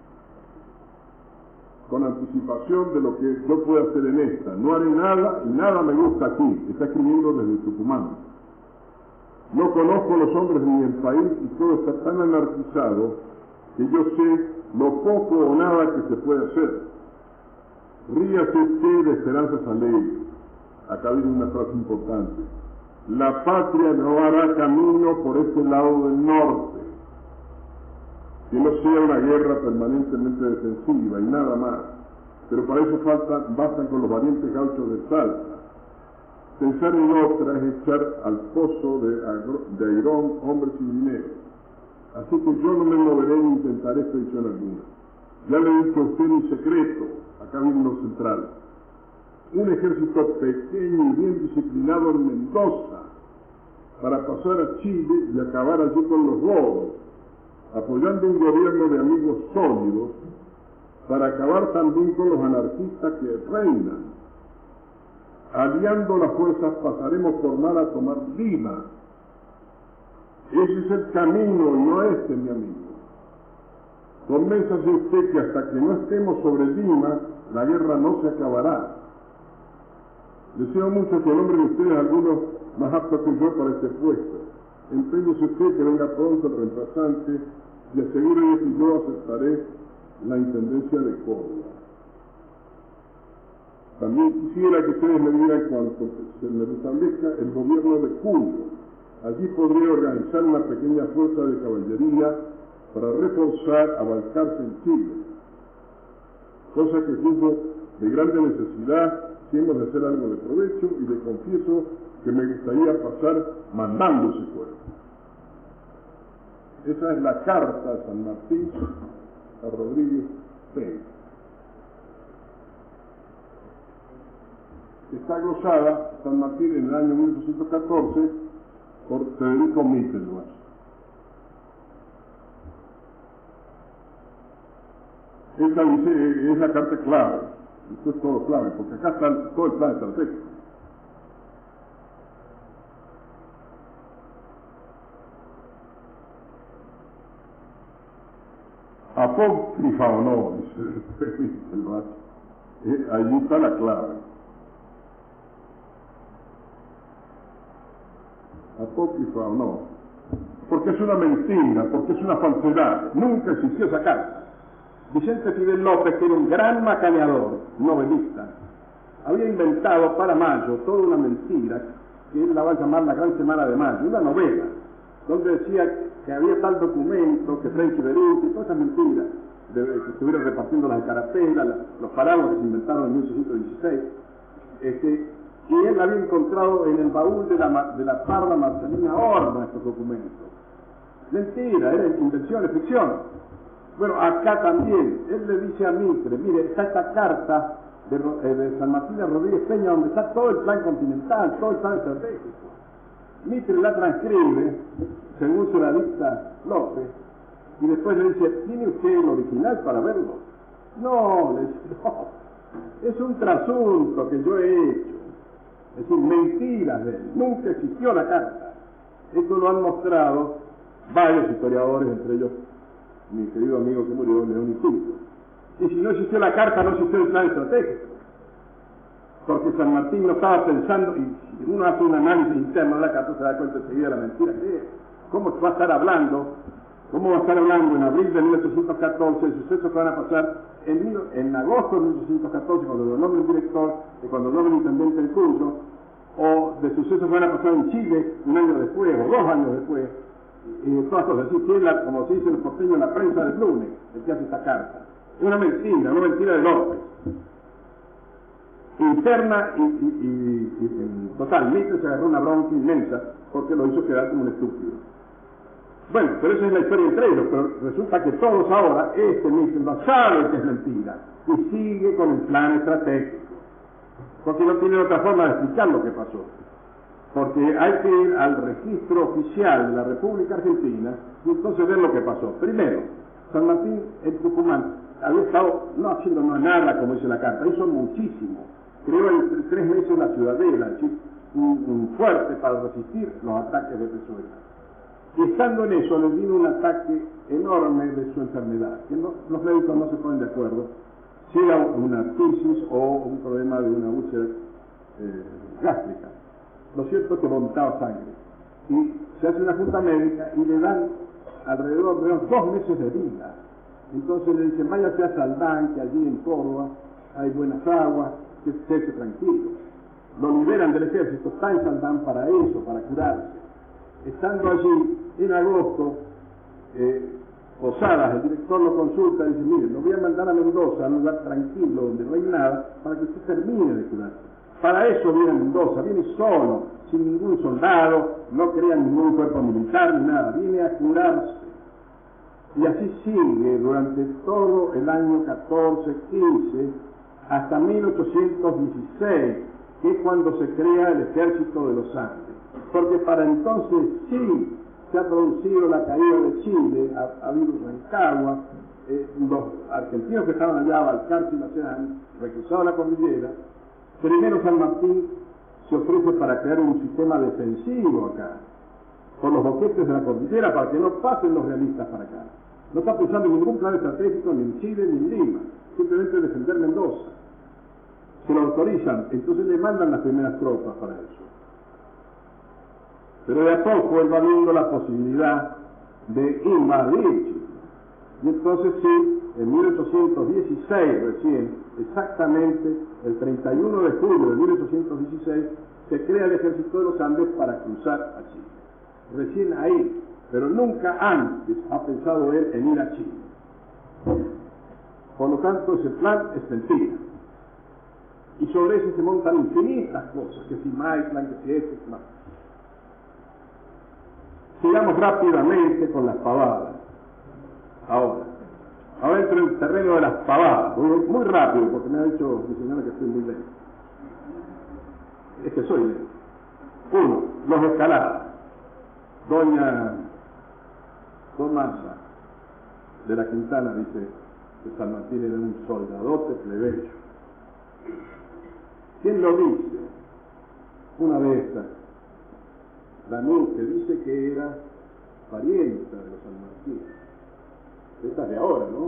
con anticipación de lo que yo pueda hacer en esta. No haré nada y nada me gusta aquí. Está escribiendo desde Tucumán. No conozco los hombres ni el país y todo está tan anarquizado que yo sé lo poco o nada que se puede hacer. Ríase usted de esperanzas alegres. Acá viene una frase importante: la patria no hará camino por este lado del norte, que no sea una guerra permanentemente defensiva y nada más, pero para eso falta, bastan con los valientes gauchos de Salta. Pensar en otra es echar al pozo de, agro, de Airón hombres y dinero. Así que yo no me moveré ni intentaré expedición alguna. Ya le he dicho a usted en secreto, acá viene lo central: un ejército pequeño y bien disciplinado en Mendoza, para pasar a Chile y acabar allí con los lobos, apoyando un gobierno de amigos sólidos, para acabar también con los anarquistas que reinan. Aliando las fuerzas pasaremos por mar a tomar Lima. Ese es el camino y no este, mi amigo. Convénzase usted que hasta que no estemos sobre Lima, la guerra no se acabará. Deseo mucho que nombren ustedes algunos más aptos que yo para este puesto. Empeñese usted que venga pronto el reemplazante y asegúrele que yo aceptaré la intendencia de Córdoba. También quisiera que ustedes me dieran cuanto se me restablezca el gobierno de Cuyo. Allí podría organizar una pequeña fuerza de caballería para reforzar a Balcarce en Chile, cosa que juzgo de grande necesidad si hemos de hacer algo de provecho, y le confieso que me gustaría pasar mandando ese cuerpo. Esa es la carta de San Martín a Rodríguez Peña. Está glosada San Martín en el año mil ochocientos catorce por Federico Mittelbach. Esta dice, es la carta clave. Esto es todo clave, porque acá está todo el plan estratégico. Apócrifa o no, dice Mittelbach, eh, allí está la clave. Apócrifa o no, porque es una mentira, porque es una falsedad. Nunca existió esa carta. Vicente Fidel López, que era un gran macaneador, novelista, había inventado para Mayo toda una mentira, que él la va a llamar la Gran Semana de Mayo, una novela, donde decía que había tal documento, que French y Beruti, todas esas mentiras, de, que estuvieron repartiendo las carapelas, los paraguas que se inventaron en mil ochocientos dieciséis, este, y él había encontrado en el baúl de la, de la parda Marcelina Horna estos documentos. Mentira, eran invenciones, ficción. Bueno, acá también, él le dice a Mitre, mire, está esta carta de, eh, de San Martín de Rodríguez Peña, donde está todo el plan continental, todo el plan estratégico. Mitre la transcribe, según se la dicta López, y después le dice, ¿tiene usted el original para verlo? No, le dice, no, es un trasunto que yo he hecho. Es decir, mentiras de él. Nunca existió la carta. Esto lo han mostrado varios historiadores, entre ellos mi querido amigo que murió, León y Pinto. Y si no existió la carta, no existió el plan estratégico. Porque San Martín no estaba pensando, y si uno hace un análisis interno de la carta, se da cuenta enseguida de la mentira que es. ¿Cómo va a estar hablando? ¿Cómo va a estar hablando en abril de mil ochocientos catorce, el suceso que van a pasar en, en agosto de mil ochocientos catorce, cuando lo nombre el director, y cuando lo nombre el intendente del Cuyo, o de sucesos que van a pasar en Chile un año después, o dos años después, y todas cosas así, que es la, como se dice en el porteño, la prensa del lunes, el que hace esta carta. Es una mentira, una mentira de López. interna y, y, y, y en total. Mitre se agarró una bronca inmensa porque lo hizo quedar como un estúpido. Bueno, pero esa es la historia entre ellos, pero resulta que todos ahora, este Mitre no sabe que es mentira y sigue con el plan estratégico, porque no tiene otra forma de explicar lo que pasó. Porque hay que ir al registro oficial de la República Argentina y entonces ver lo que pasó. Primero, San Martín en Tucumán había estado no haciendo nada, como dice la carta, hizo muchísimo. Creó en tres meses la ciudadela, es decir, un, un fuerte para resistir los ataques de Pezuela. Y estando en eso, le vino un ataque enorme de su enfermedad, que no, los médicos no se ponen de acuerdo si era una tisis o un problema de una úlcera eh, gástrica. Lo cierto es que vomitaba sangre. Y se hace una junta médica y le dan alrededor de unos dos meses de vida. Entonces le dicen, váyase a Saldán, que allí en Córdoba hay buenas aguas, que esté tranquilo. Lo liberan del ejército, está en Saldán para eso, para curarse. Estando allí, en agosto, eh, Posadas, el director lo consulta y dice, mire, lo voy a mandar a Mendoza, a un lugar tranquilo, donde no hay nada, para que usted termine de curarse. Para eso viene a Mendoza, viene solo, sin ningún soldado, no crea ningún cuerpo militar ni nada, viene a curarse. Y así sigue durante todo el año catorce, quince, hasta mil ochocientos dieciséis, que es cuando se crea el Ejército de los Andes. Porque para entonces sí se ha producido la caída de Chile, ha, ha habido Rancagua, eh, los argentinos que estaban allá, Balcarce y Macedonia, han recruzado la cordillera. Primero San Martín se ofrece para crear un sistema defensivo acá, por los boquetes de la cordillera, para que no pasen los realistas para acá. No está pensando en ningún plan estratégico ni en Chile ni en Lima, simplemente defender Mendoza. Se lo autorizan, entonces le mandan las primeras tropas para eso. Pero de a poco él va viendo la posibilidad de invadir Chile. Y entonces sí, en mil ochocientos dieciséis recién, exactamente el treinta y uno de julio de mil ochocientos dieciséis, se crea el Ejército de los Andes para cruzar a Chile. Recién ahí, pero nunca antes ha pensado él en ir a Chile. Por lo tanto, ese plan es mentira. Y sobre ese se montan infinitas cosas, que si Maitland, que si este, que más. Sigamos rápidamente con las pavadas. Ahora, ahora entro en el terreno de las pavadas. Muy, muy rápido, porque me ha dicho mi señora que estoy muy lento. Es que soy lento. Uno, los escaladas. Doña Tomasa de la Quintana dice que San Martín era un soldadote plebeyo. ¿Quién lo dice? Una de estas. Danús, que dice que era parienta de los San Martín. Esta es de ahora, ¿no?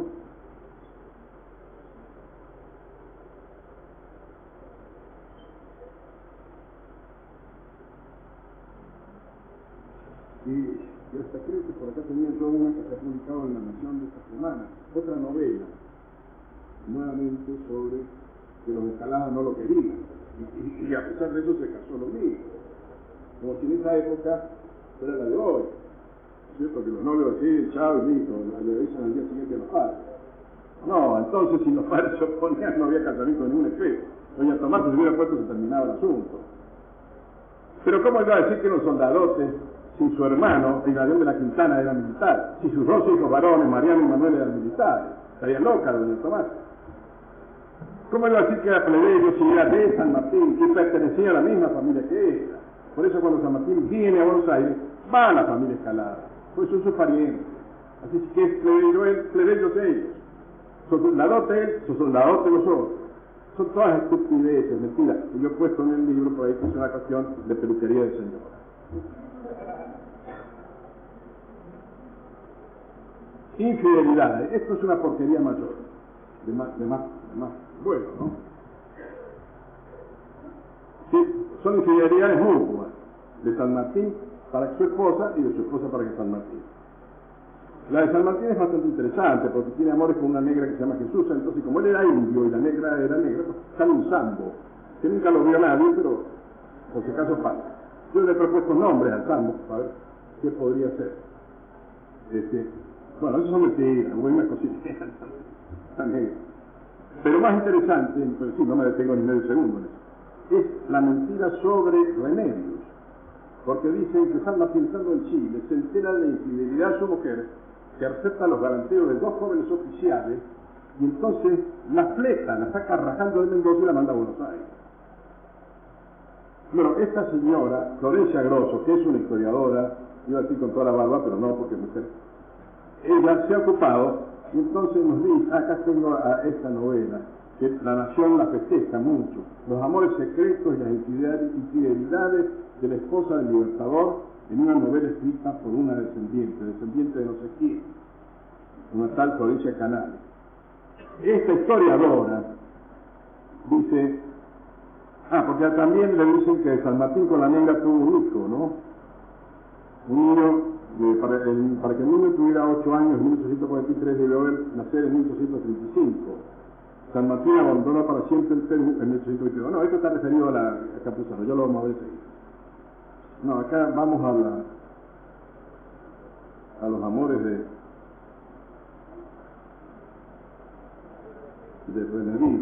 Y, y hasta creo que por acá tenía yo una que se ha publicado en La Nación de esta semana, otra novela, nuevamente sobre que los escaladas no lo querían. Y, y, y a pesar de eso se casó lo mismo. Como si en esa época fuera la de hoy, ¿cierto? Que los novios así, chao y listo, le dicen al día siguiente a los padres. No, entonces si los padres se oponían no había casamiento de ningún efecto. Doña Tomás se hubiera puesto se terminaba el asunto. Pero ¿cómo iba a decir que era un soldadote si su hermano, Hilarión de la Quintana, era militar? Si sus dos hijos varones, Mariano y Manuel, eran militares. Estaría loca doña Tomás. ¿Cómo iba a decir que era plebeyo si era de San Martín y pertenecía a la misma familia que ella? Por eso cuando San Martín viene a Buenos Aires, va a la familia Escalada, pues son sus parientes. Así que es plebeyo él, plebeyos ellos. Son soldadotes él, son soldadotes nosotros. Son todas estupideces, mentiras. Y yo he puesto en el libro por ahí que es una cuestión de peluquería del señor. Infidelidades. Esto es una porquería mayor. De más, de más, de más bueno, ¿no? Sí, son infidelidades mutuas de San Martín para su esposa y de su esposa para que San Martín. La de San Martín es bastante interesante porque tiene amores con una negra que se llama Jesús, entonces como él era indio y la negra era negra, pues sale un sambo, que nunca lo vio nadie, pero por si acaso pasa. Yo le he propuesto nombres al sambo para ver qué podría ser. Este, bueno, eso son mentiras, buenas cositas, tan negras. Pero más interesante, pues sí, no me detengo ni medio segundo en eso, es la mentira sobre Remedios. Porque dicen que San Martín, estando en Chile, se entera de la infidelidad de su mujer, que acepta los galanteos de dos jóvenes oficiales, y entonces la fleta, la saca rajando de Mendoza y la manda a Buenos Aires. Bueno, esta señora, Florencia Grosso, que es una historiadora, iba a decir con toda la barba, pero no, porque es mujer, ella se ha ocupado, y entonces nos dice, acá tengo a esta novela, que la nación la festeja mucho, los amores secretos y las infidelidades de la esposa del Libertador, en una novela escrita por una descendiente, descendiente de no sé quién, una tal Florencia Canales. Esta historiadora dice, ah, porque también le dicen que San Martín con la negra tuvo un hijo, ¿no? Un niño, eh, para, el, para que el niño tuviera ocho años, en mil ochocientos cuarenta y tres, debió haber nacer en mil ochocientos treinta y cinco. San Martín abandonó para siempre el Perú en mil ochocientos veintidós. No, esto está referido a la a Campuzano, ya lo vamos a ver seguir. No, acá vamos a la a los amores de de Remedios.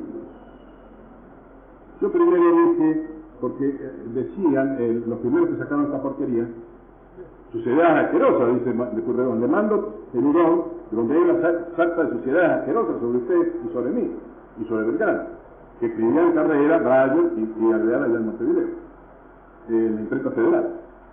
Yo primero dije, porque eh, decían, eh, los primeros que sacaron esta porquería, sociedades asquerosas, dice de Curredón, le mando el hurón, donde hay una sarta de sociedades asquerosas sobre usted y sobre mí, y sobre Belgrano, que escribían Carrera, Rayo y, y Alvear allá en Montevideo, en la imprenta federal.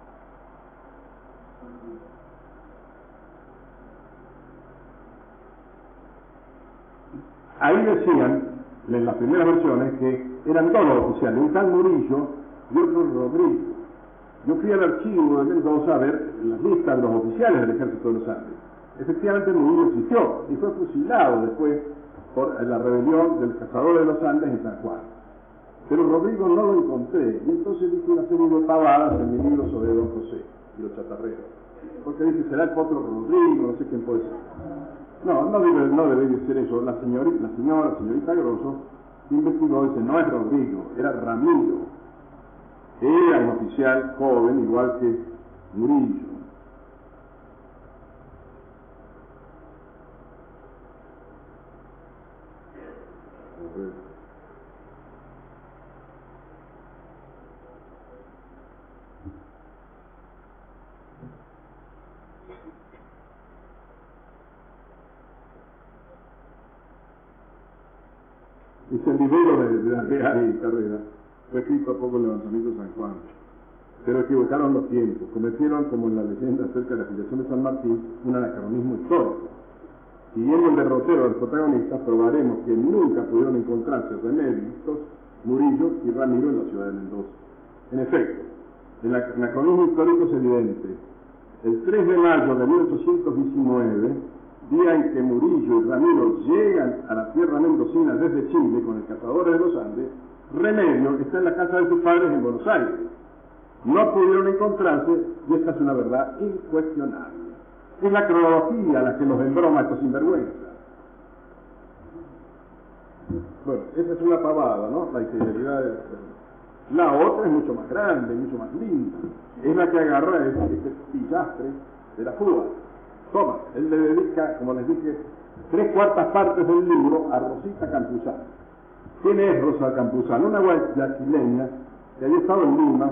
Ahí decían, en las primeras versiones, que eran dos los oficiales, un tal Murillo y otro Rodrigo. Yo fui al archivo de Mendoza a ver las listas de los oficiales del Ejército de los Andes. Efectivamente, Murillo existió y fue fusilado después por la rebelión del Cazador de los Andes en San Juan. Pero Rodrigo no lo encontré, y entonces dije una serie de pavadas en mi libro sobre Don José y los chatarreros. Porque dice, será el potro Rodrigo, no sé quién puede ser. No, no debe, no debe de ser eso. La señorita, la señora, señorita Grosso, investigó y dice, no es Rodrigo, era Ramiro. Era un oficial joven, igual que Murillo. Es el libro de, de Alvear y Carrera. Fue escrito a poco el levantamiento de San Juan. Pero equivocaron los tiempos. Cometieron, como en la leyenda acerca de la afiliación de San Martín, un anacronismo histórico. Siguiendo el derrotero de los protagonistas, probaremos que nunca pudieron encontrarse Remedios, Murillo y Ramiro en la ciudad de Mendoza. En efecto, el anacronismo histórico es evidente. El tres de mayo de mil ochocientos diecinueve, día en que Murillo y Ramiro llegan a la tierra mendocina desde Chile con el Cazador de los Andes, Remedios está en la casa de sus padres en Buenos Aires. No pudieron encontrarse, y esta es una verdad incuestionable. Es la cronología la que nos embroma estos sinvergüenzas. Bueno, esa es una pavada, ¿no? La infidelidad de... La otra es mucho más grande, mucho más linda. Es la que agarra este, este pillastre de la fuga. Toma, él le dedica, como les dije, tres cuartas partes del libro a Rosita Campuzano. ¿Quién es Rosa Campuzano? Una guayaquileña que había estado en Lima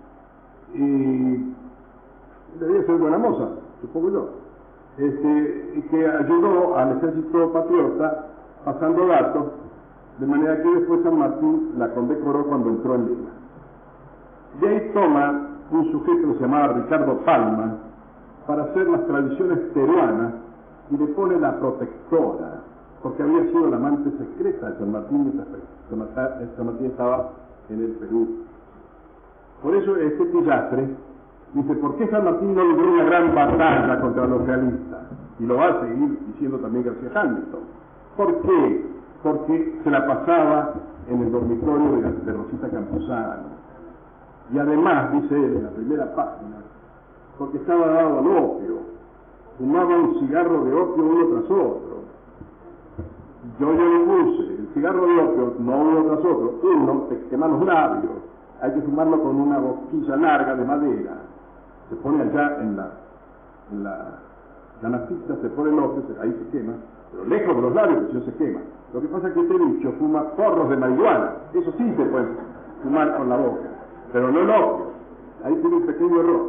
y debía ser buena moza, supongo yo, este, que ayudó al ejército patriota pasando datos, de manera que después San Martín la condecoró cuando entró en Lima. De ahí toma un sujeto que se llamaba Ricardo Palma para hacer las tradiciones peruanas y le pone la protectora, porque había sido la amante secreta de San Martín mientras San Martín estaba en el Perú. Por eso este pillastre dice, ¿por qué San Martín no libró una gran batalla contra los realistas? Y lo va a seguir diciendo también García Hamilton. ¿Por qué? Porque se la pasaba en el dormitorio de, de Rosita Campuzano. Y además, dice él en la primera página, porque estaba dado al opio, fumaba un cigarro de opio uno tras otro. Yo ya lo puse, el cigarro de opio, no uno tras otro, uno te quema los labios, hay que fumarlo con una boquilla larga de madera, se pone allá en la, en la canastita, se pone el opio, ahí se quema, pero lejos de los labios, porque si no se quema. Lo que pasa es que este bicho fuma porros de marihuana. Eso sí se puede fumar con la boca, pero no el opio. Ahí tiene un pequeño error.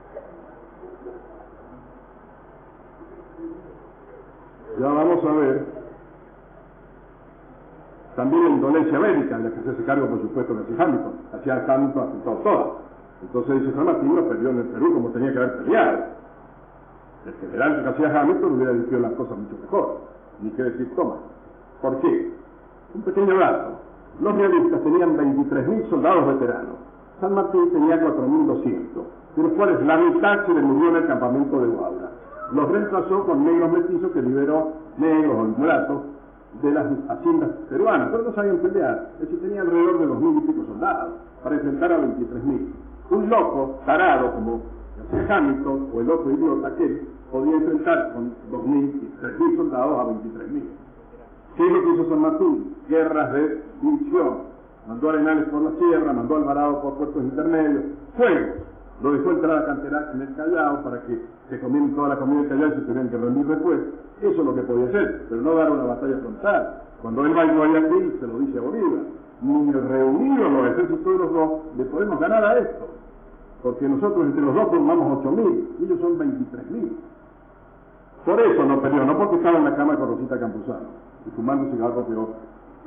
Ya vamos a ver también la indolencia médica, en la que se hace cargo, por supuesto, de García Hamilton. Hacía Hamilton apuntado todas. Entonces dice San Martín lo perdió en el Perú como tenía que haber peleado. El general García Hamilton hubiera dirigido las cosas mucho mejor. Ni que decir, toma. ¿Por qué? Un pequeño dato. Los realistas tenían veintitrés mil soldados veteranos. San Martín tenía cuatro mil doscientos, de los cuales la mitad se le murió en el campamento de Guaura. Los reemplazó con negros mestizos que liberó, negros o mulatos, de las haciendas peruanas, pero no sabían pelear. Es decir, tenía alrededor de dos mil y pico soldados para enfrentar a veintitrés mil. Un loco, tarado como García Hamilton o el otro idiota aquel, podía enfrentar con dos mil y tres mil soldados a veintitrés mil. ¿Qué es lo que hizo San Martín? Guerras de división. Mandó a Arenales por la sierra, mandó a Alvarado por puertos intermedios, fuego. Lo dejó entrar a Canterac en el Callao para que se comieran toda la comida del Callao y se tuvieran que rendir después. Eso es lo que podía hacer, pero no dar una batalla frontal. Cuando él va a Guayaquil, se lo dice a Bolívar, ni reunidos los ejércitos de los dos, le podemos ganar a esto. Porque nosotros entre los dos formamos ocho mil, y ellos son veintitrés mil. Por eso no peleó, no porque estaba en la cama con Rosita Campuzano, y fumando cigarros de otro.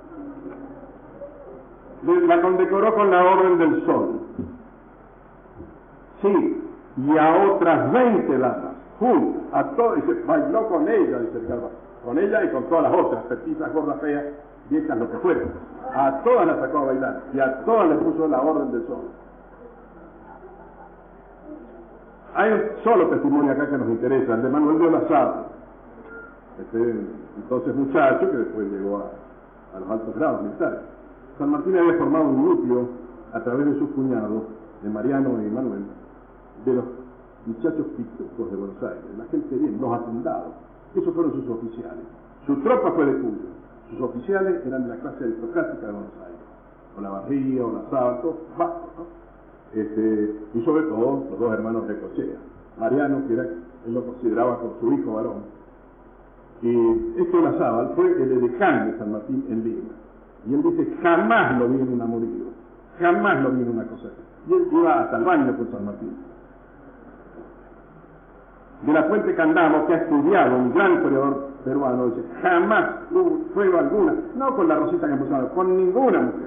La condecoró con la Orden del Sol. Sí, y a otras veinte damas, juntas, a todas, y se bailó con ella, dice el Calva, con ella y con todas las otras, petizas, gordas, feas, viejas, lo que fuera. A todas las sacó a bailar, y a todas le puso la Orden del Sol. Hay un solo testimonio acá que nos interesa, el de Manuel de Olazábal, este entonces muchacho que después llegó a, a los altos grados militares. San Martín había formado un núcleo a través de sus cuñados, de Mariano y Manuel, de los muchachos pitucos de Buenos Aires, la gente bien, los hacendados. Esos fueron sus oficiales. Su tropa fue de Cuyo. Sus oficiales eran de la clase aristocrática de Buenos Aires. Olavarría, Olazábal, todos vascos, ¿no? Este, y sobre todo los dos hermanos de Cochea. Mariano, que era, él lo consideraba como su hijo varón. Y este Olazábal fue el edecán de San Martín en Lima. Y él dice, jamás lo vi en un amorío, jamás lo vi en una cosa así. Y él iba hasta el baño con San Martín. De la Fuente Candamo, que ha estudiado, un gran historiador peruano, dice, jamás hubo prueba alguna, no con la Rosita Campuzano, con ninguna mujer.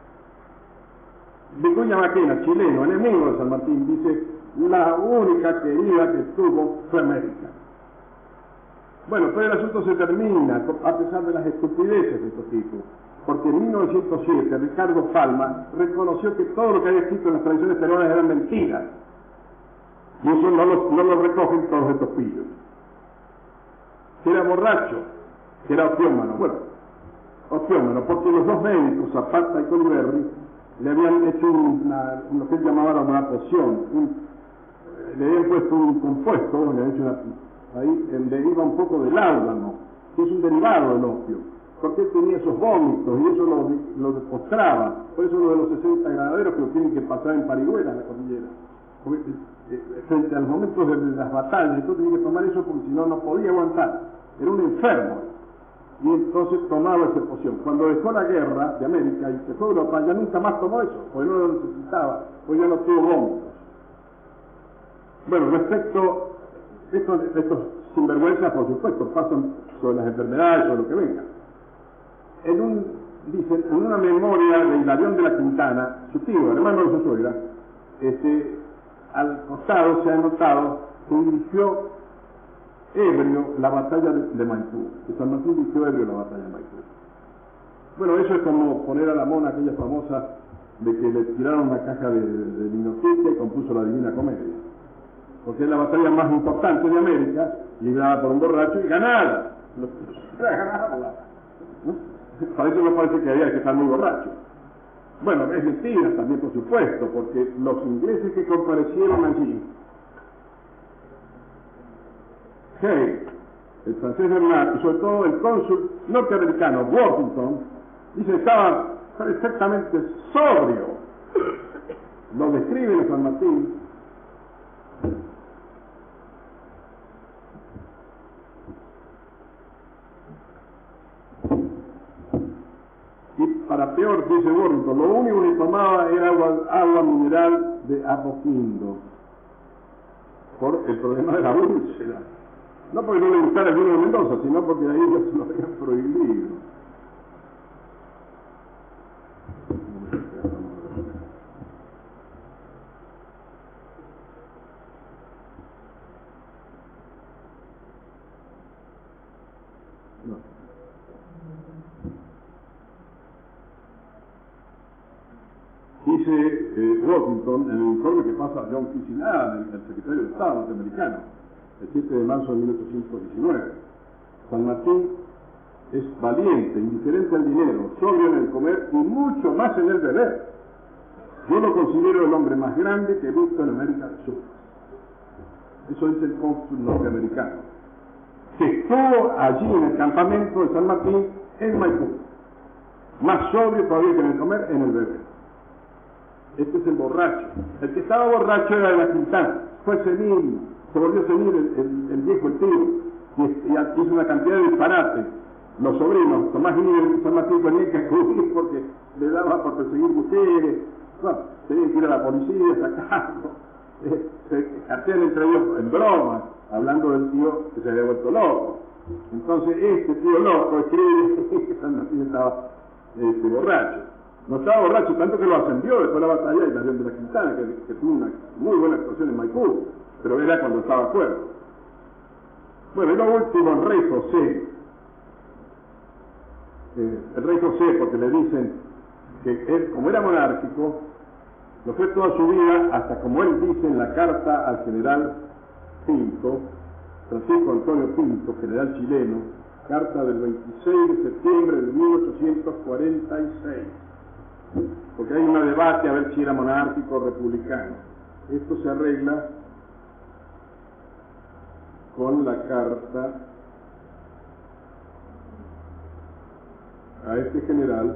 Vicuña Maquena, chileno, enemigo de San Martín, dice, la única querida que tuvo fue América. Bueno, pero el asunto se termina, a pesar de las estupideces de estos tipos. Porque en mil novecientos siete Ricardo Palma reconoció que todo lo que había escrito en las tradiciones peruanas eran mentiras. Y eso no lo, no lo recogen todos estos pillos. Que era borracho, que era opiómano. Bueno, opiómano, porque los dos médicos, Zapata y Coliberri, le habían hecho una, lo que él llamaba una poción. Un, le habían puesto un compuesto, le habían hecho una, ahí le iba un poco de láudano, que es un derivado del opio. Porque él tenía esos vómitos y eso lo, lo postraba. Por eso lo de los sesenta gradaderos que lo tienen que pasar en Parihuela, en la cordillera. Porque, eh, frente a los momentos de, de las batallas, entonces tenía que tomar eso porque si no, no podía aguantar. Era un enfermo. Y entonces tomaba esa poción. Cuando dejó la guerra de América y se fue a Europa, ya nunca más tomó eso, porque no lo necesitaba, porque ya no tuvo vómitos. Bueno, respecto a estos, estos sinvergüenzas, por supuesto, pasan sobre las enfermedades, sobre lo que venga. En, un, dicen, en una memoria de Hilarión de la Quintana, su tío, hermano de su suegra, este, al costado se ha notado que dirigió ebrio la batalla de, de Maipú, que San Martín dirigió ebrio la batalla de Maipú. Bueno, eso es como poner a la mona aquella famosa de que le tiraron una caja de, de, de vinoteca y compuso la Divina Comedia, porque es la batalla más importante de América, librada por un borracho y ganada. Ganada, ¿no? Para eso no parece que había que estar muy borracho. Bueno, es mentira también, por supuesto, porque los ingleses que comparecieron allí, Hay, el francés Bernard, y sobre todo el cónsul norteamericano Washington, dice que estaba perfectamente sobrio. Lo describe en San Martín. alcohólico, lo único que tomaba era agua, agua mineral de Apoquindo, por el problema de la úlcera. No porque no le gustara el vino de Mendoza, sino porque ahí ya se lo habían prohibido. No. Dice eh, Washington, en el informe que pasa a John Kissinger, el, el secretario de Estado norteamericano, el siete de marzo de mil ochocientos diecinueve, San Martín es valiente, indiferente al dinero, sobrio en el comer y mucho más en el beber. Yo lo considero el hombre más grande que he visto en América del Sur. Eso dice el cónsul norteamericano, que estuvo allí en el campamento de San Martín en Maipú. Más sobrio todavía que en el comer, en el beber. Este es el borracho. El que estaba borracho era de la Quintana, fue senil, se volvió senil el, el, el viejo, el tío, y, y hizo una cantidad de disparates. Los sobrinos, Tomás y San Martín, tenían que acudir porque le daba por perseguir mujeres, bueno, tenían que ir a la policía, sacarlo, eh, se cartean entre ellos en broma, hablando del tío que se había vuelto loco. Entonces este tío loco escribe que San Martín estaba este, borracho. No estaba borracho, tanto que lo ascendió después de la batalla y la de la Quintana, que, que tuvo una muy buena actuación en Maipú, pero era cuando estaba fuera. Bueno, y lo último, el rey José. Eh, el rey José, porque le dicen que él, como era monárquico, lo fue toda su vida, hasta como él dice en la carta al general Pinto, Francisco Antonio Pinto, general chileno, carta del veintiséis de septiembre de mil ochocientos cuarenta y seis. Porque hay un debate a ver si era monárquico o republicano. Esto se arregla con la carta a este general,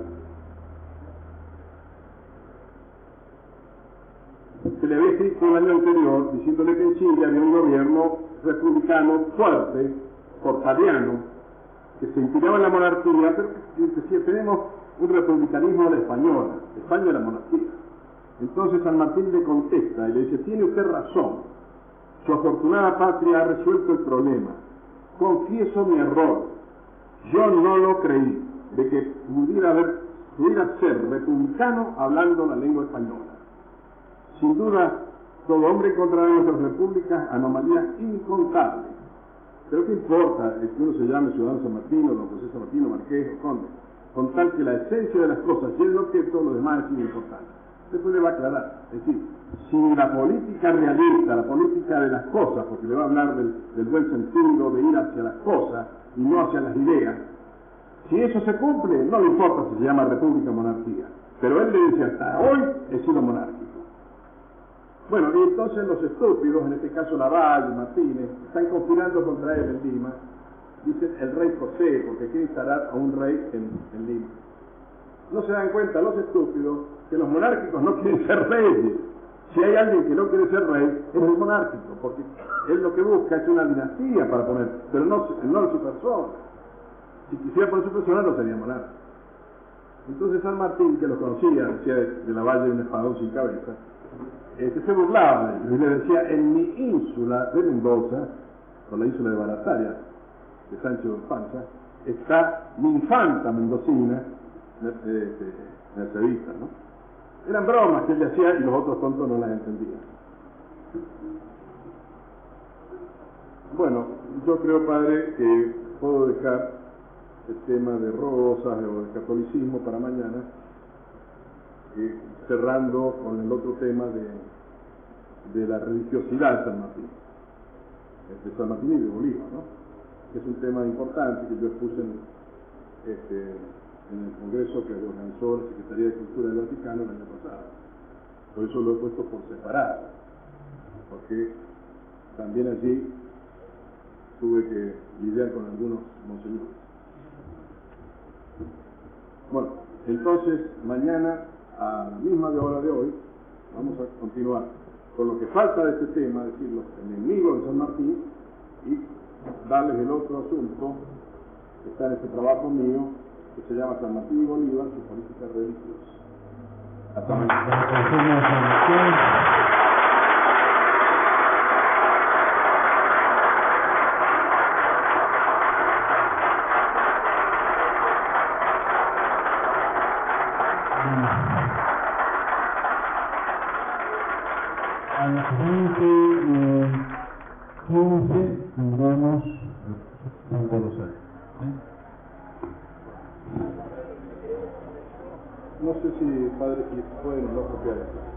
se le había escrito el año anterior diciéndole que en Chile había un gobierno republicano fuerte, portaliano, que se inspiraba en la monarquía, pero que decía, tenemos un republicanismo a la española, España es la monarquía. Entonces San Martín le contesta y le dice, tiene usted razón, su afortunada patria ha resuelto el problema, confieso mi error, yo no lo creí, de que pudiera, haber, pudiera ser republicano hablando la lengua española. Sin duda, todo hombre encontrará en nuestras repúblicas anomalías incontables. Pero ¿qué importa el que uno se llame ciudadano San Martín, o don José San Martín, o marqués, o conde? Con tal que la esencia de las cosas y el objeto, lo demás es importante. Después le va a aclarar. Es decir, si la política realista, la política de las cosas, porque le va a hablar del, del buen sentido de ir hacia las cosas y no hacia las ideas, si eso se cumple, no le importa si se llama república o monarquía. Pero él le dice, hasta hoy he sido monárquico. Bueno, y entonces los estúpidos, en este caso Lavalle y Martínez, están conspirando contra él en Lima. Dicen el rey José, porque quiere instalar a un rey en, en Lima. No se dan cuenta los estúpidos que los monárquicos no quieren ser reyes. Si hay alguien que no quiere ser rey, es el monárquico, porque él lo que busca es una dinastía para poner, pero no, no su persona. Si quisiera poner su persona, no sería monárquico. Entonces San Martín, que lo conocía, decía de, de Lavalle un espadón sin cabeza, este, se burlaba de él y le decía, en mi ínsula de Mendoza, o la ínsula de Barataria, de Sancho Panza, está mi infanta mendocina, este, mercedista, ¿no? Eran bromas que él le hacía y los otros tontos no las entendían. Bueno, yo creo, padre, que puedo dejar el tema de Rosas o del catolicismo para mañana, eh, cerrando con el otro tema de, de la religiosidad de San Martín, de San Martín y de Bolívar, ¿no? Que es un tema importante que yo expuse en, este, en el congreso que organizó la Secretaría de Cultura del Vaticano el año pasado. Por eso lo he puesto por separado, porque también allí tuve que lidiar con algunos monseñores. Bueno, entonces mañana a la misma hora de hoy vamos a continuar con lo que falta de este tema, es decir, los enemigos de San Martín, y darles el otro asunto que está en este trabajo mío, que se llama San Martín y Bolívar, su política religiosa. Agradecemos a usted. A las veinte quince tendremos Santa Rosario. No sé si padre, si pueden no copiar eso.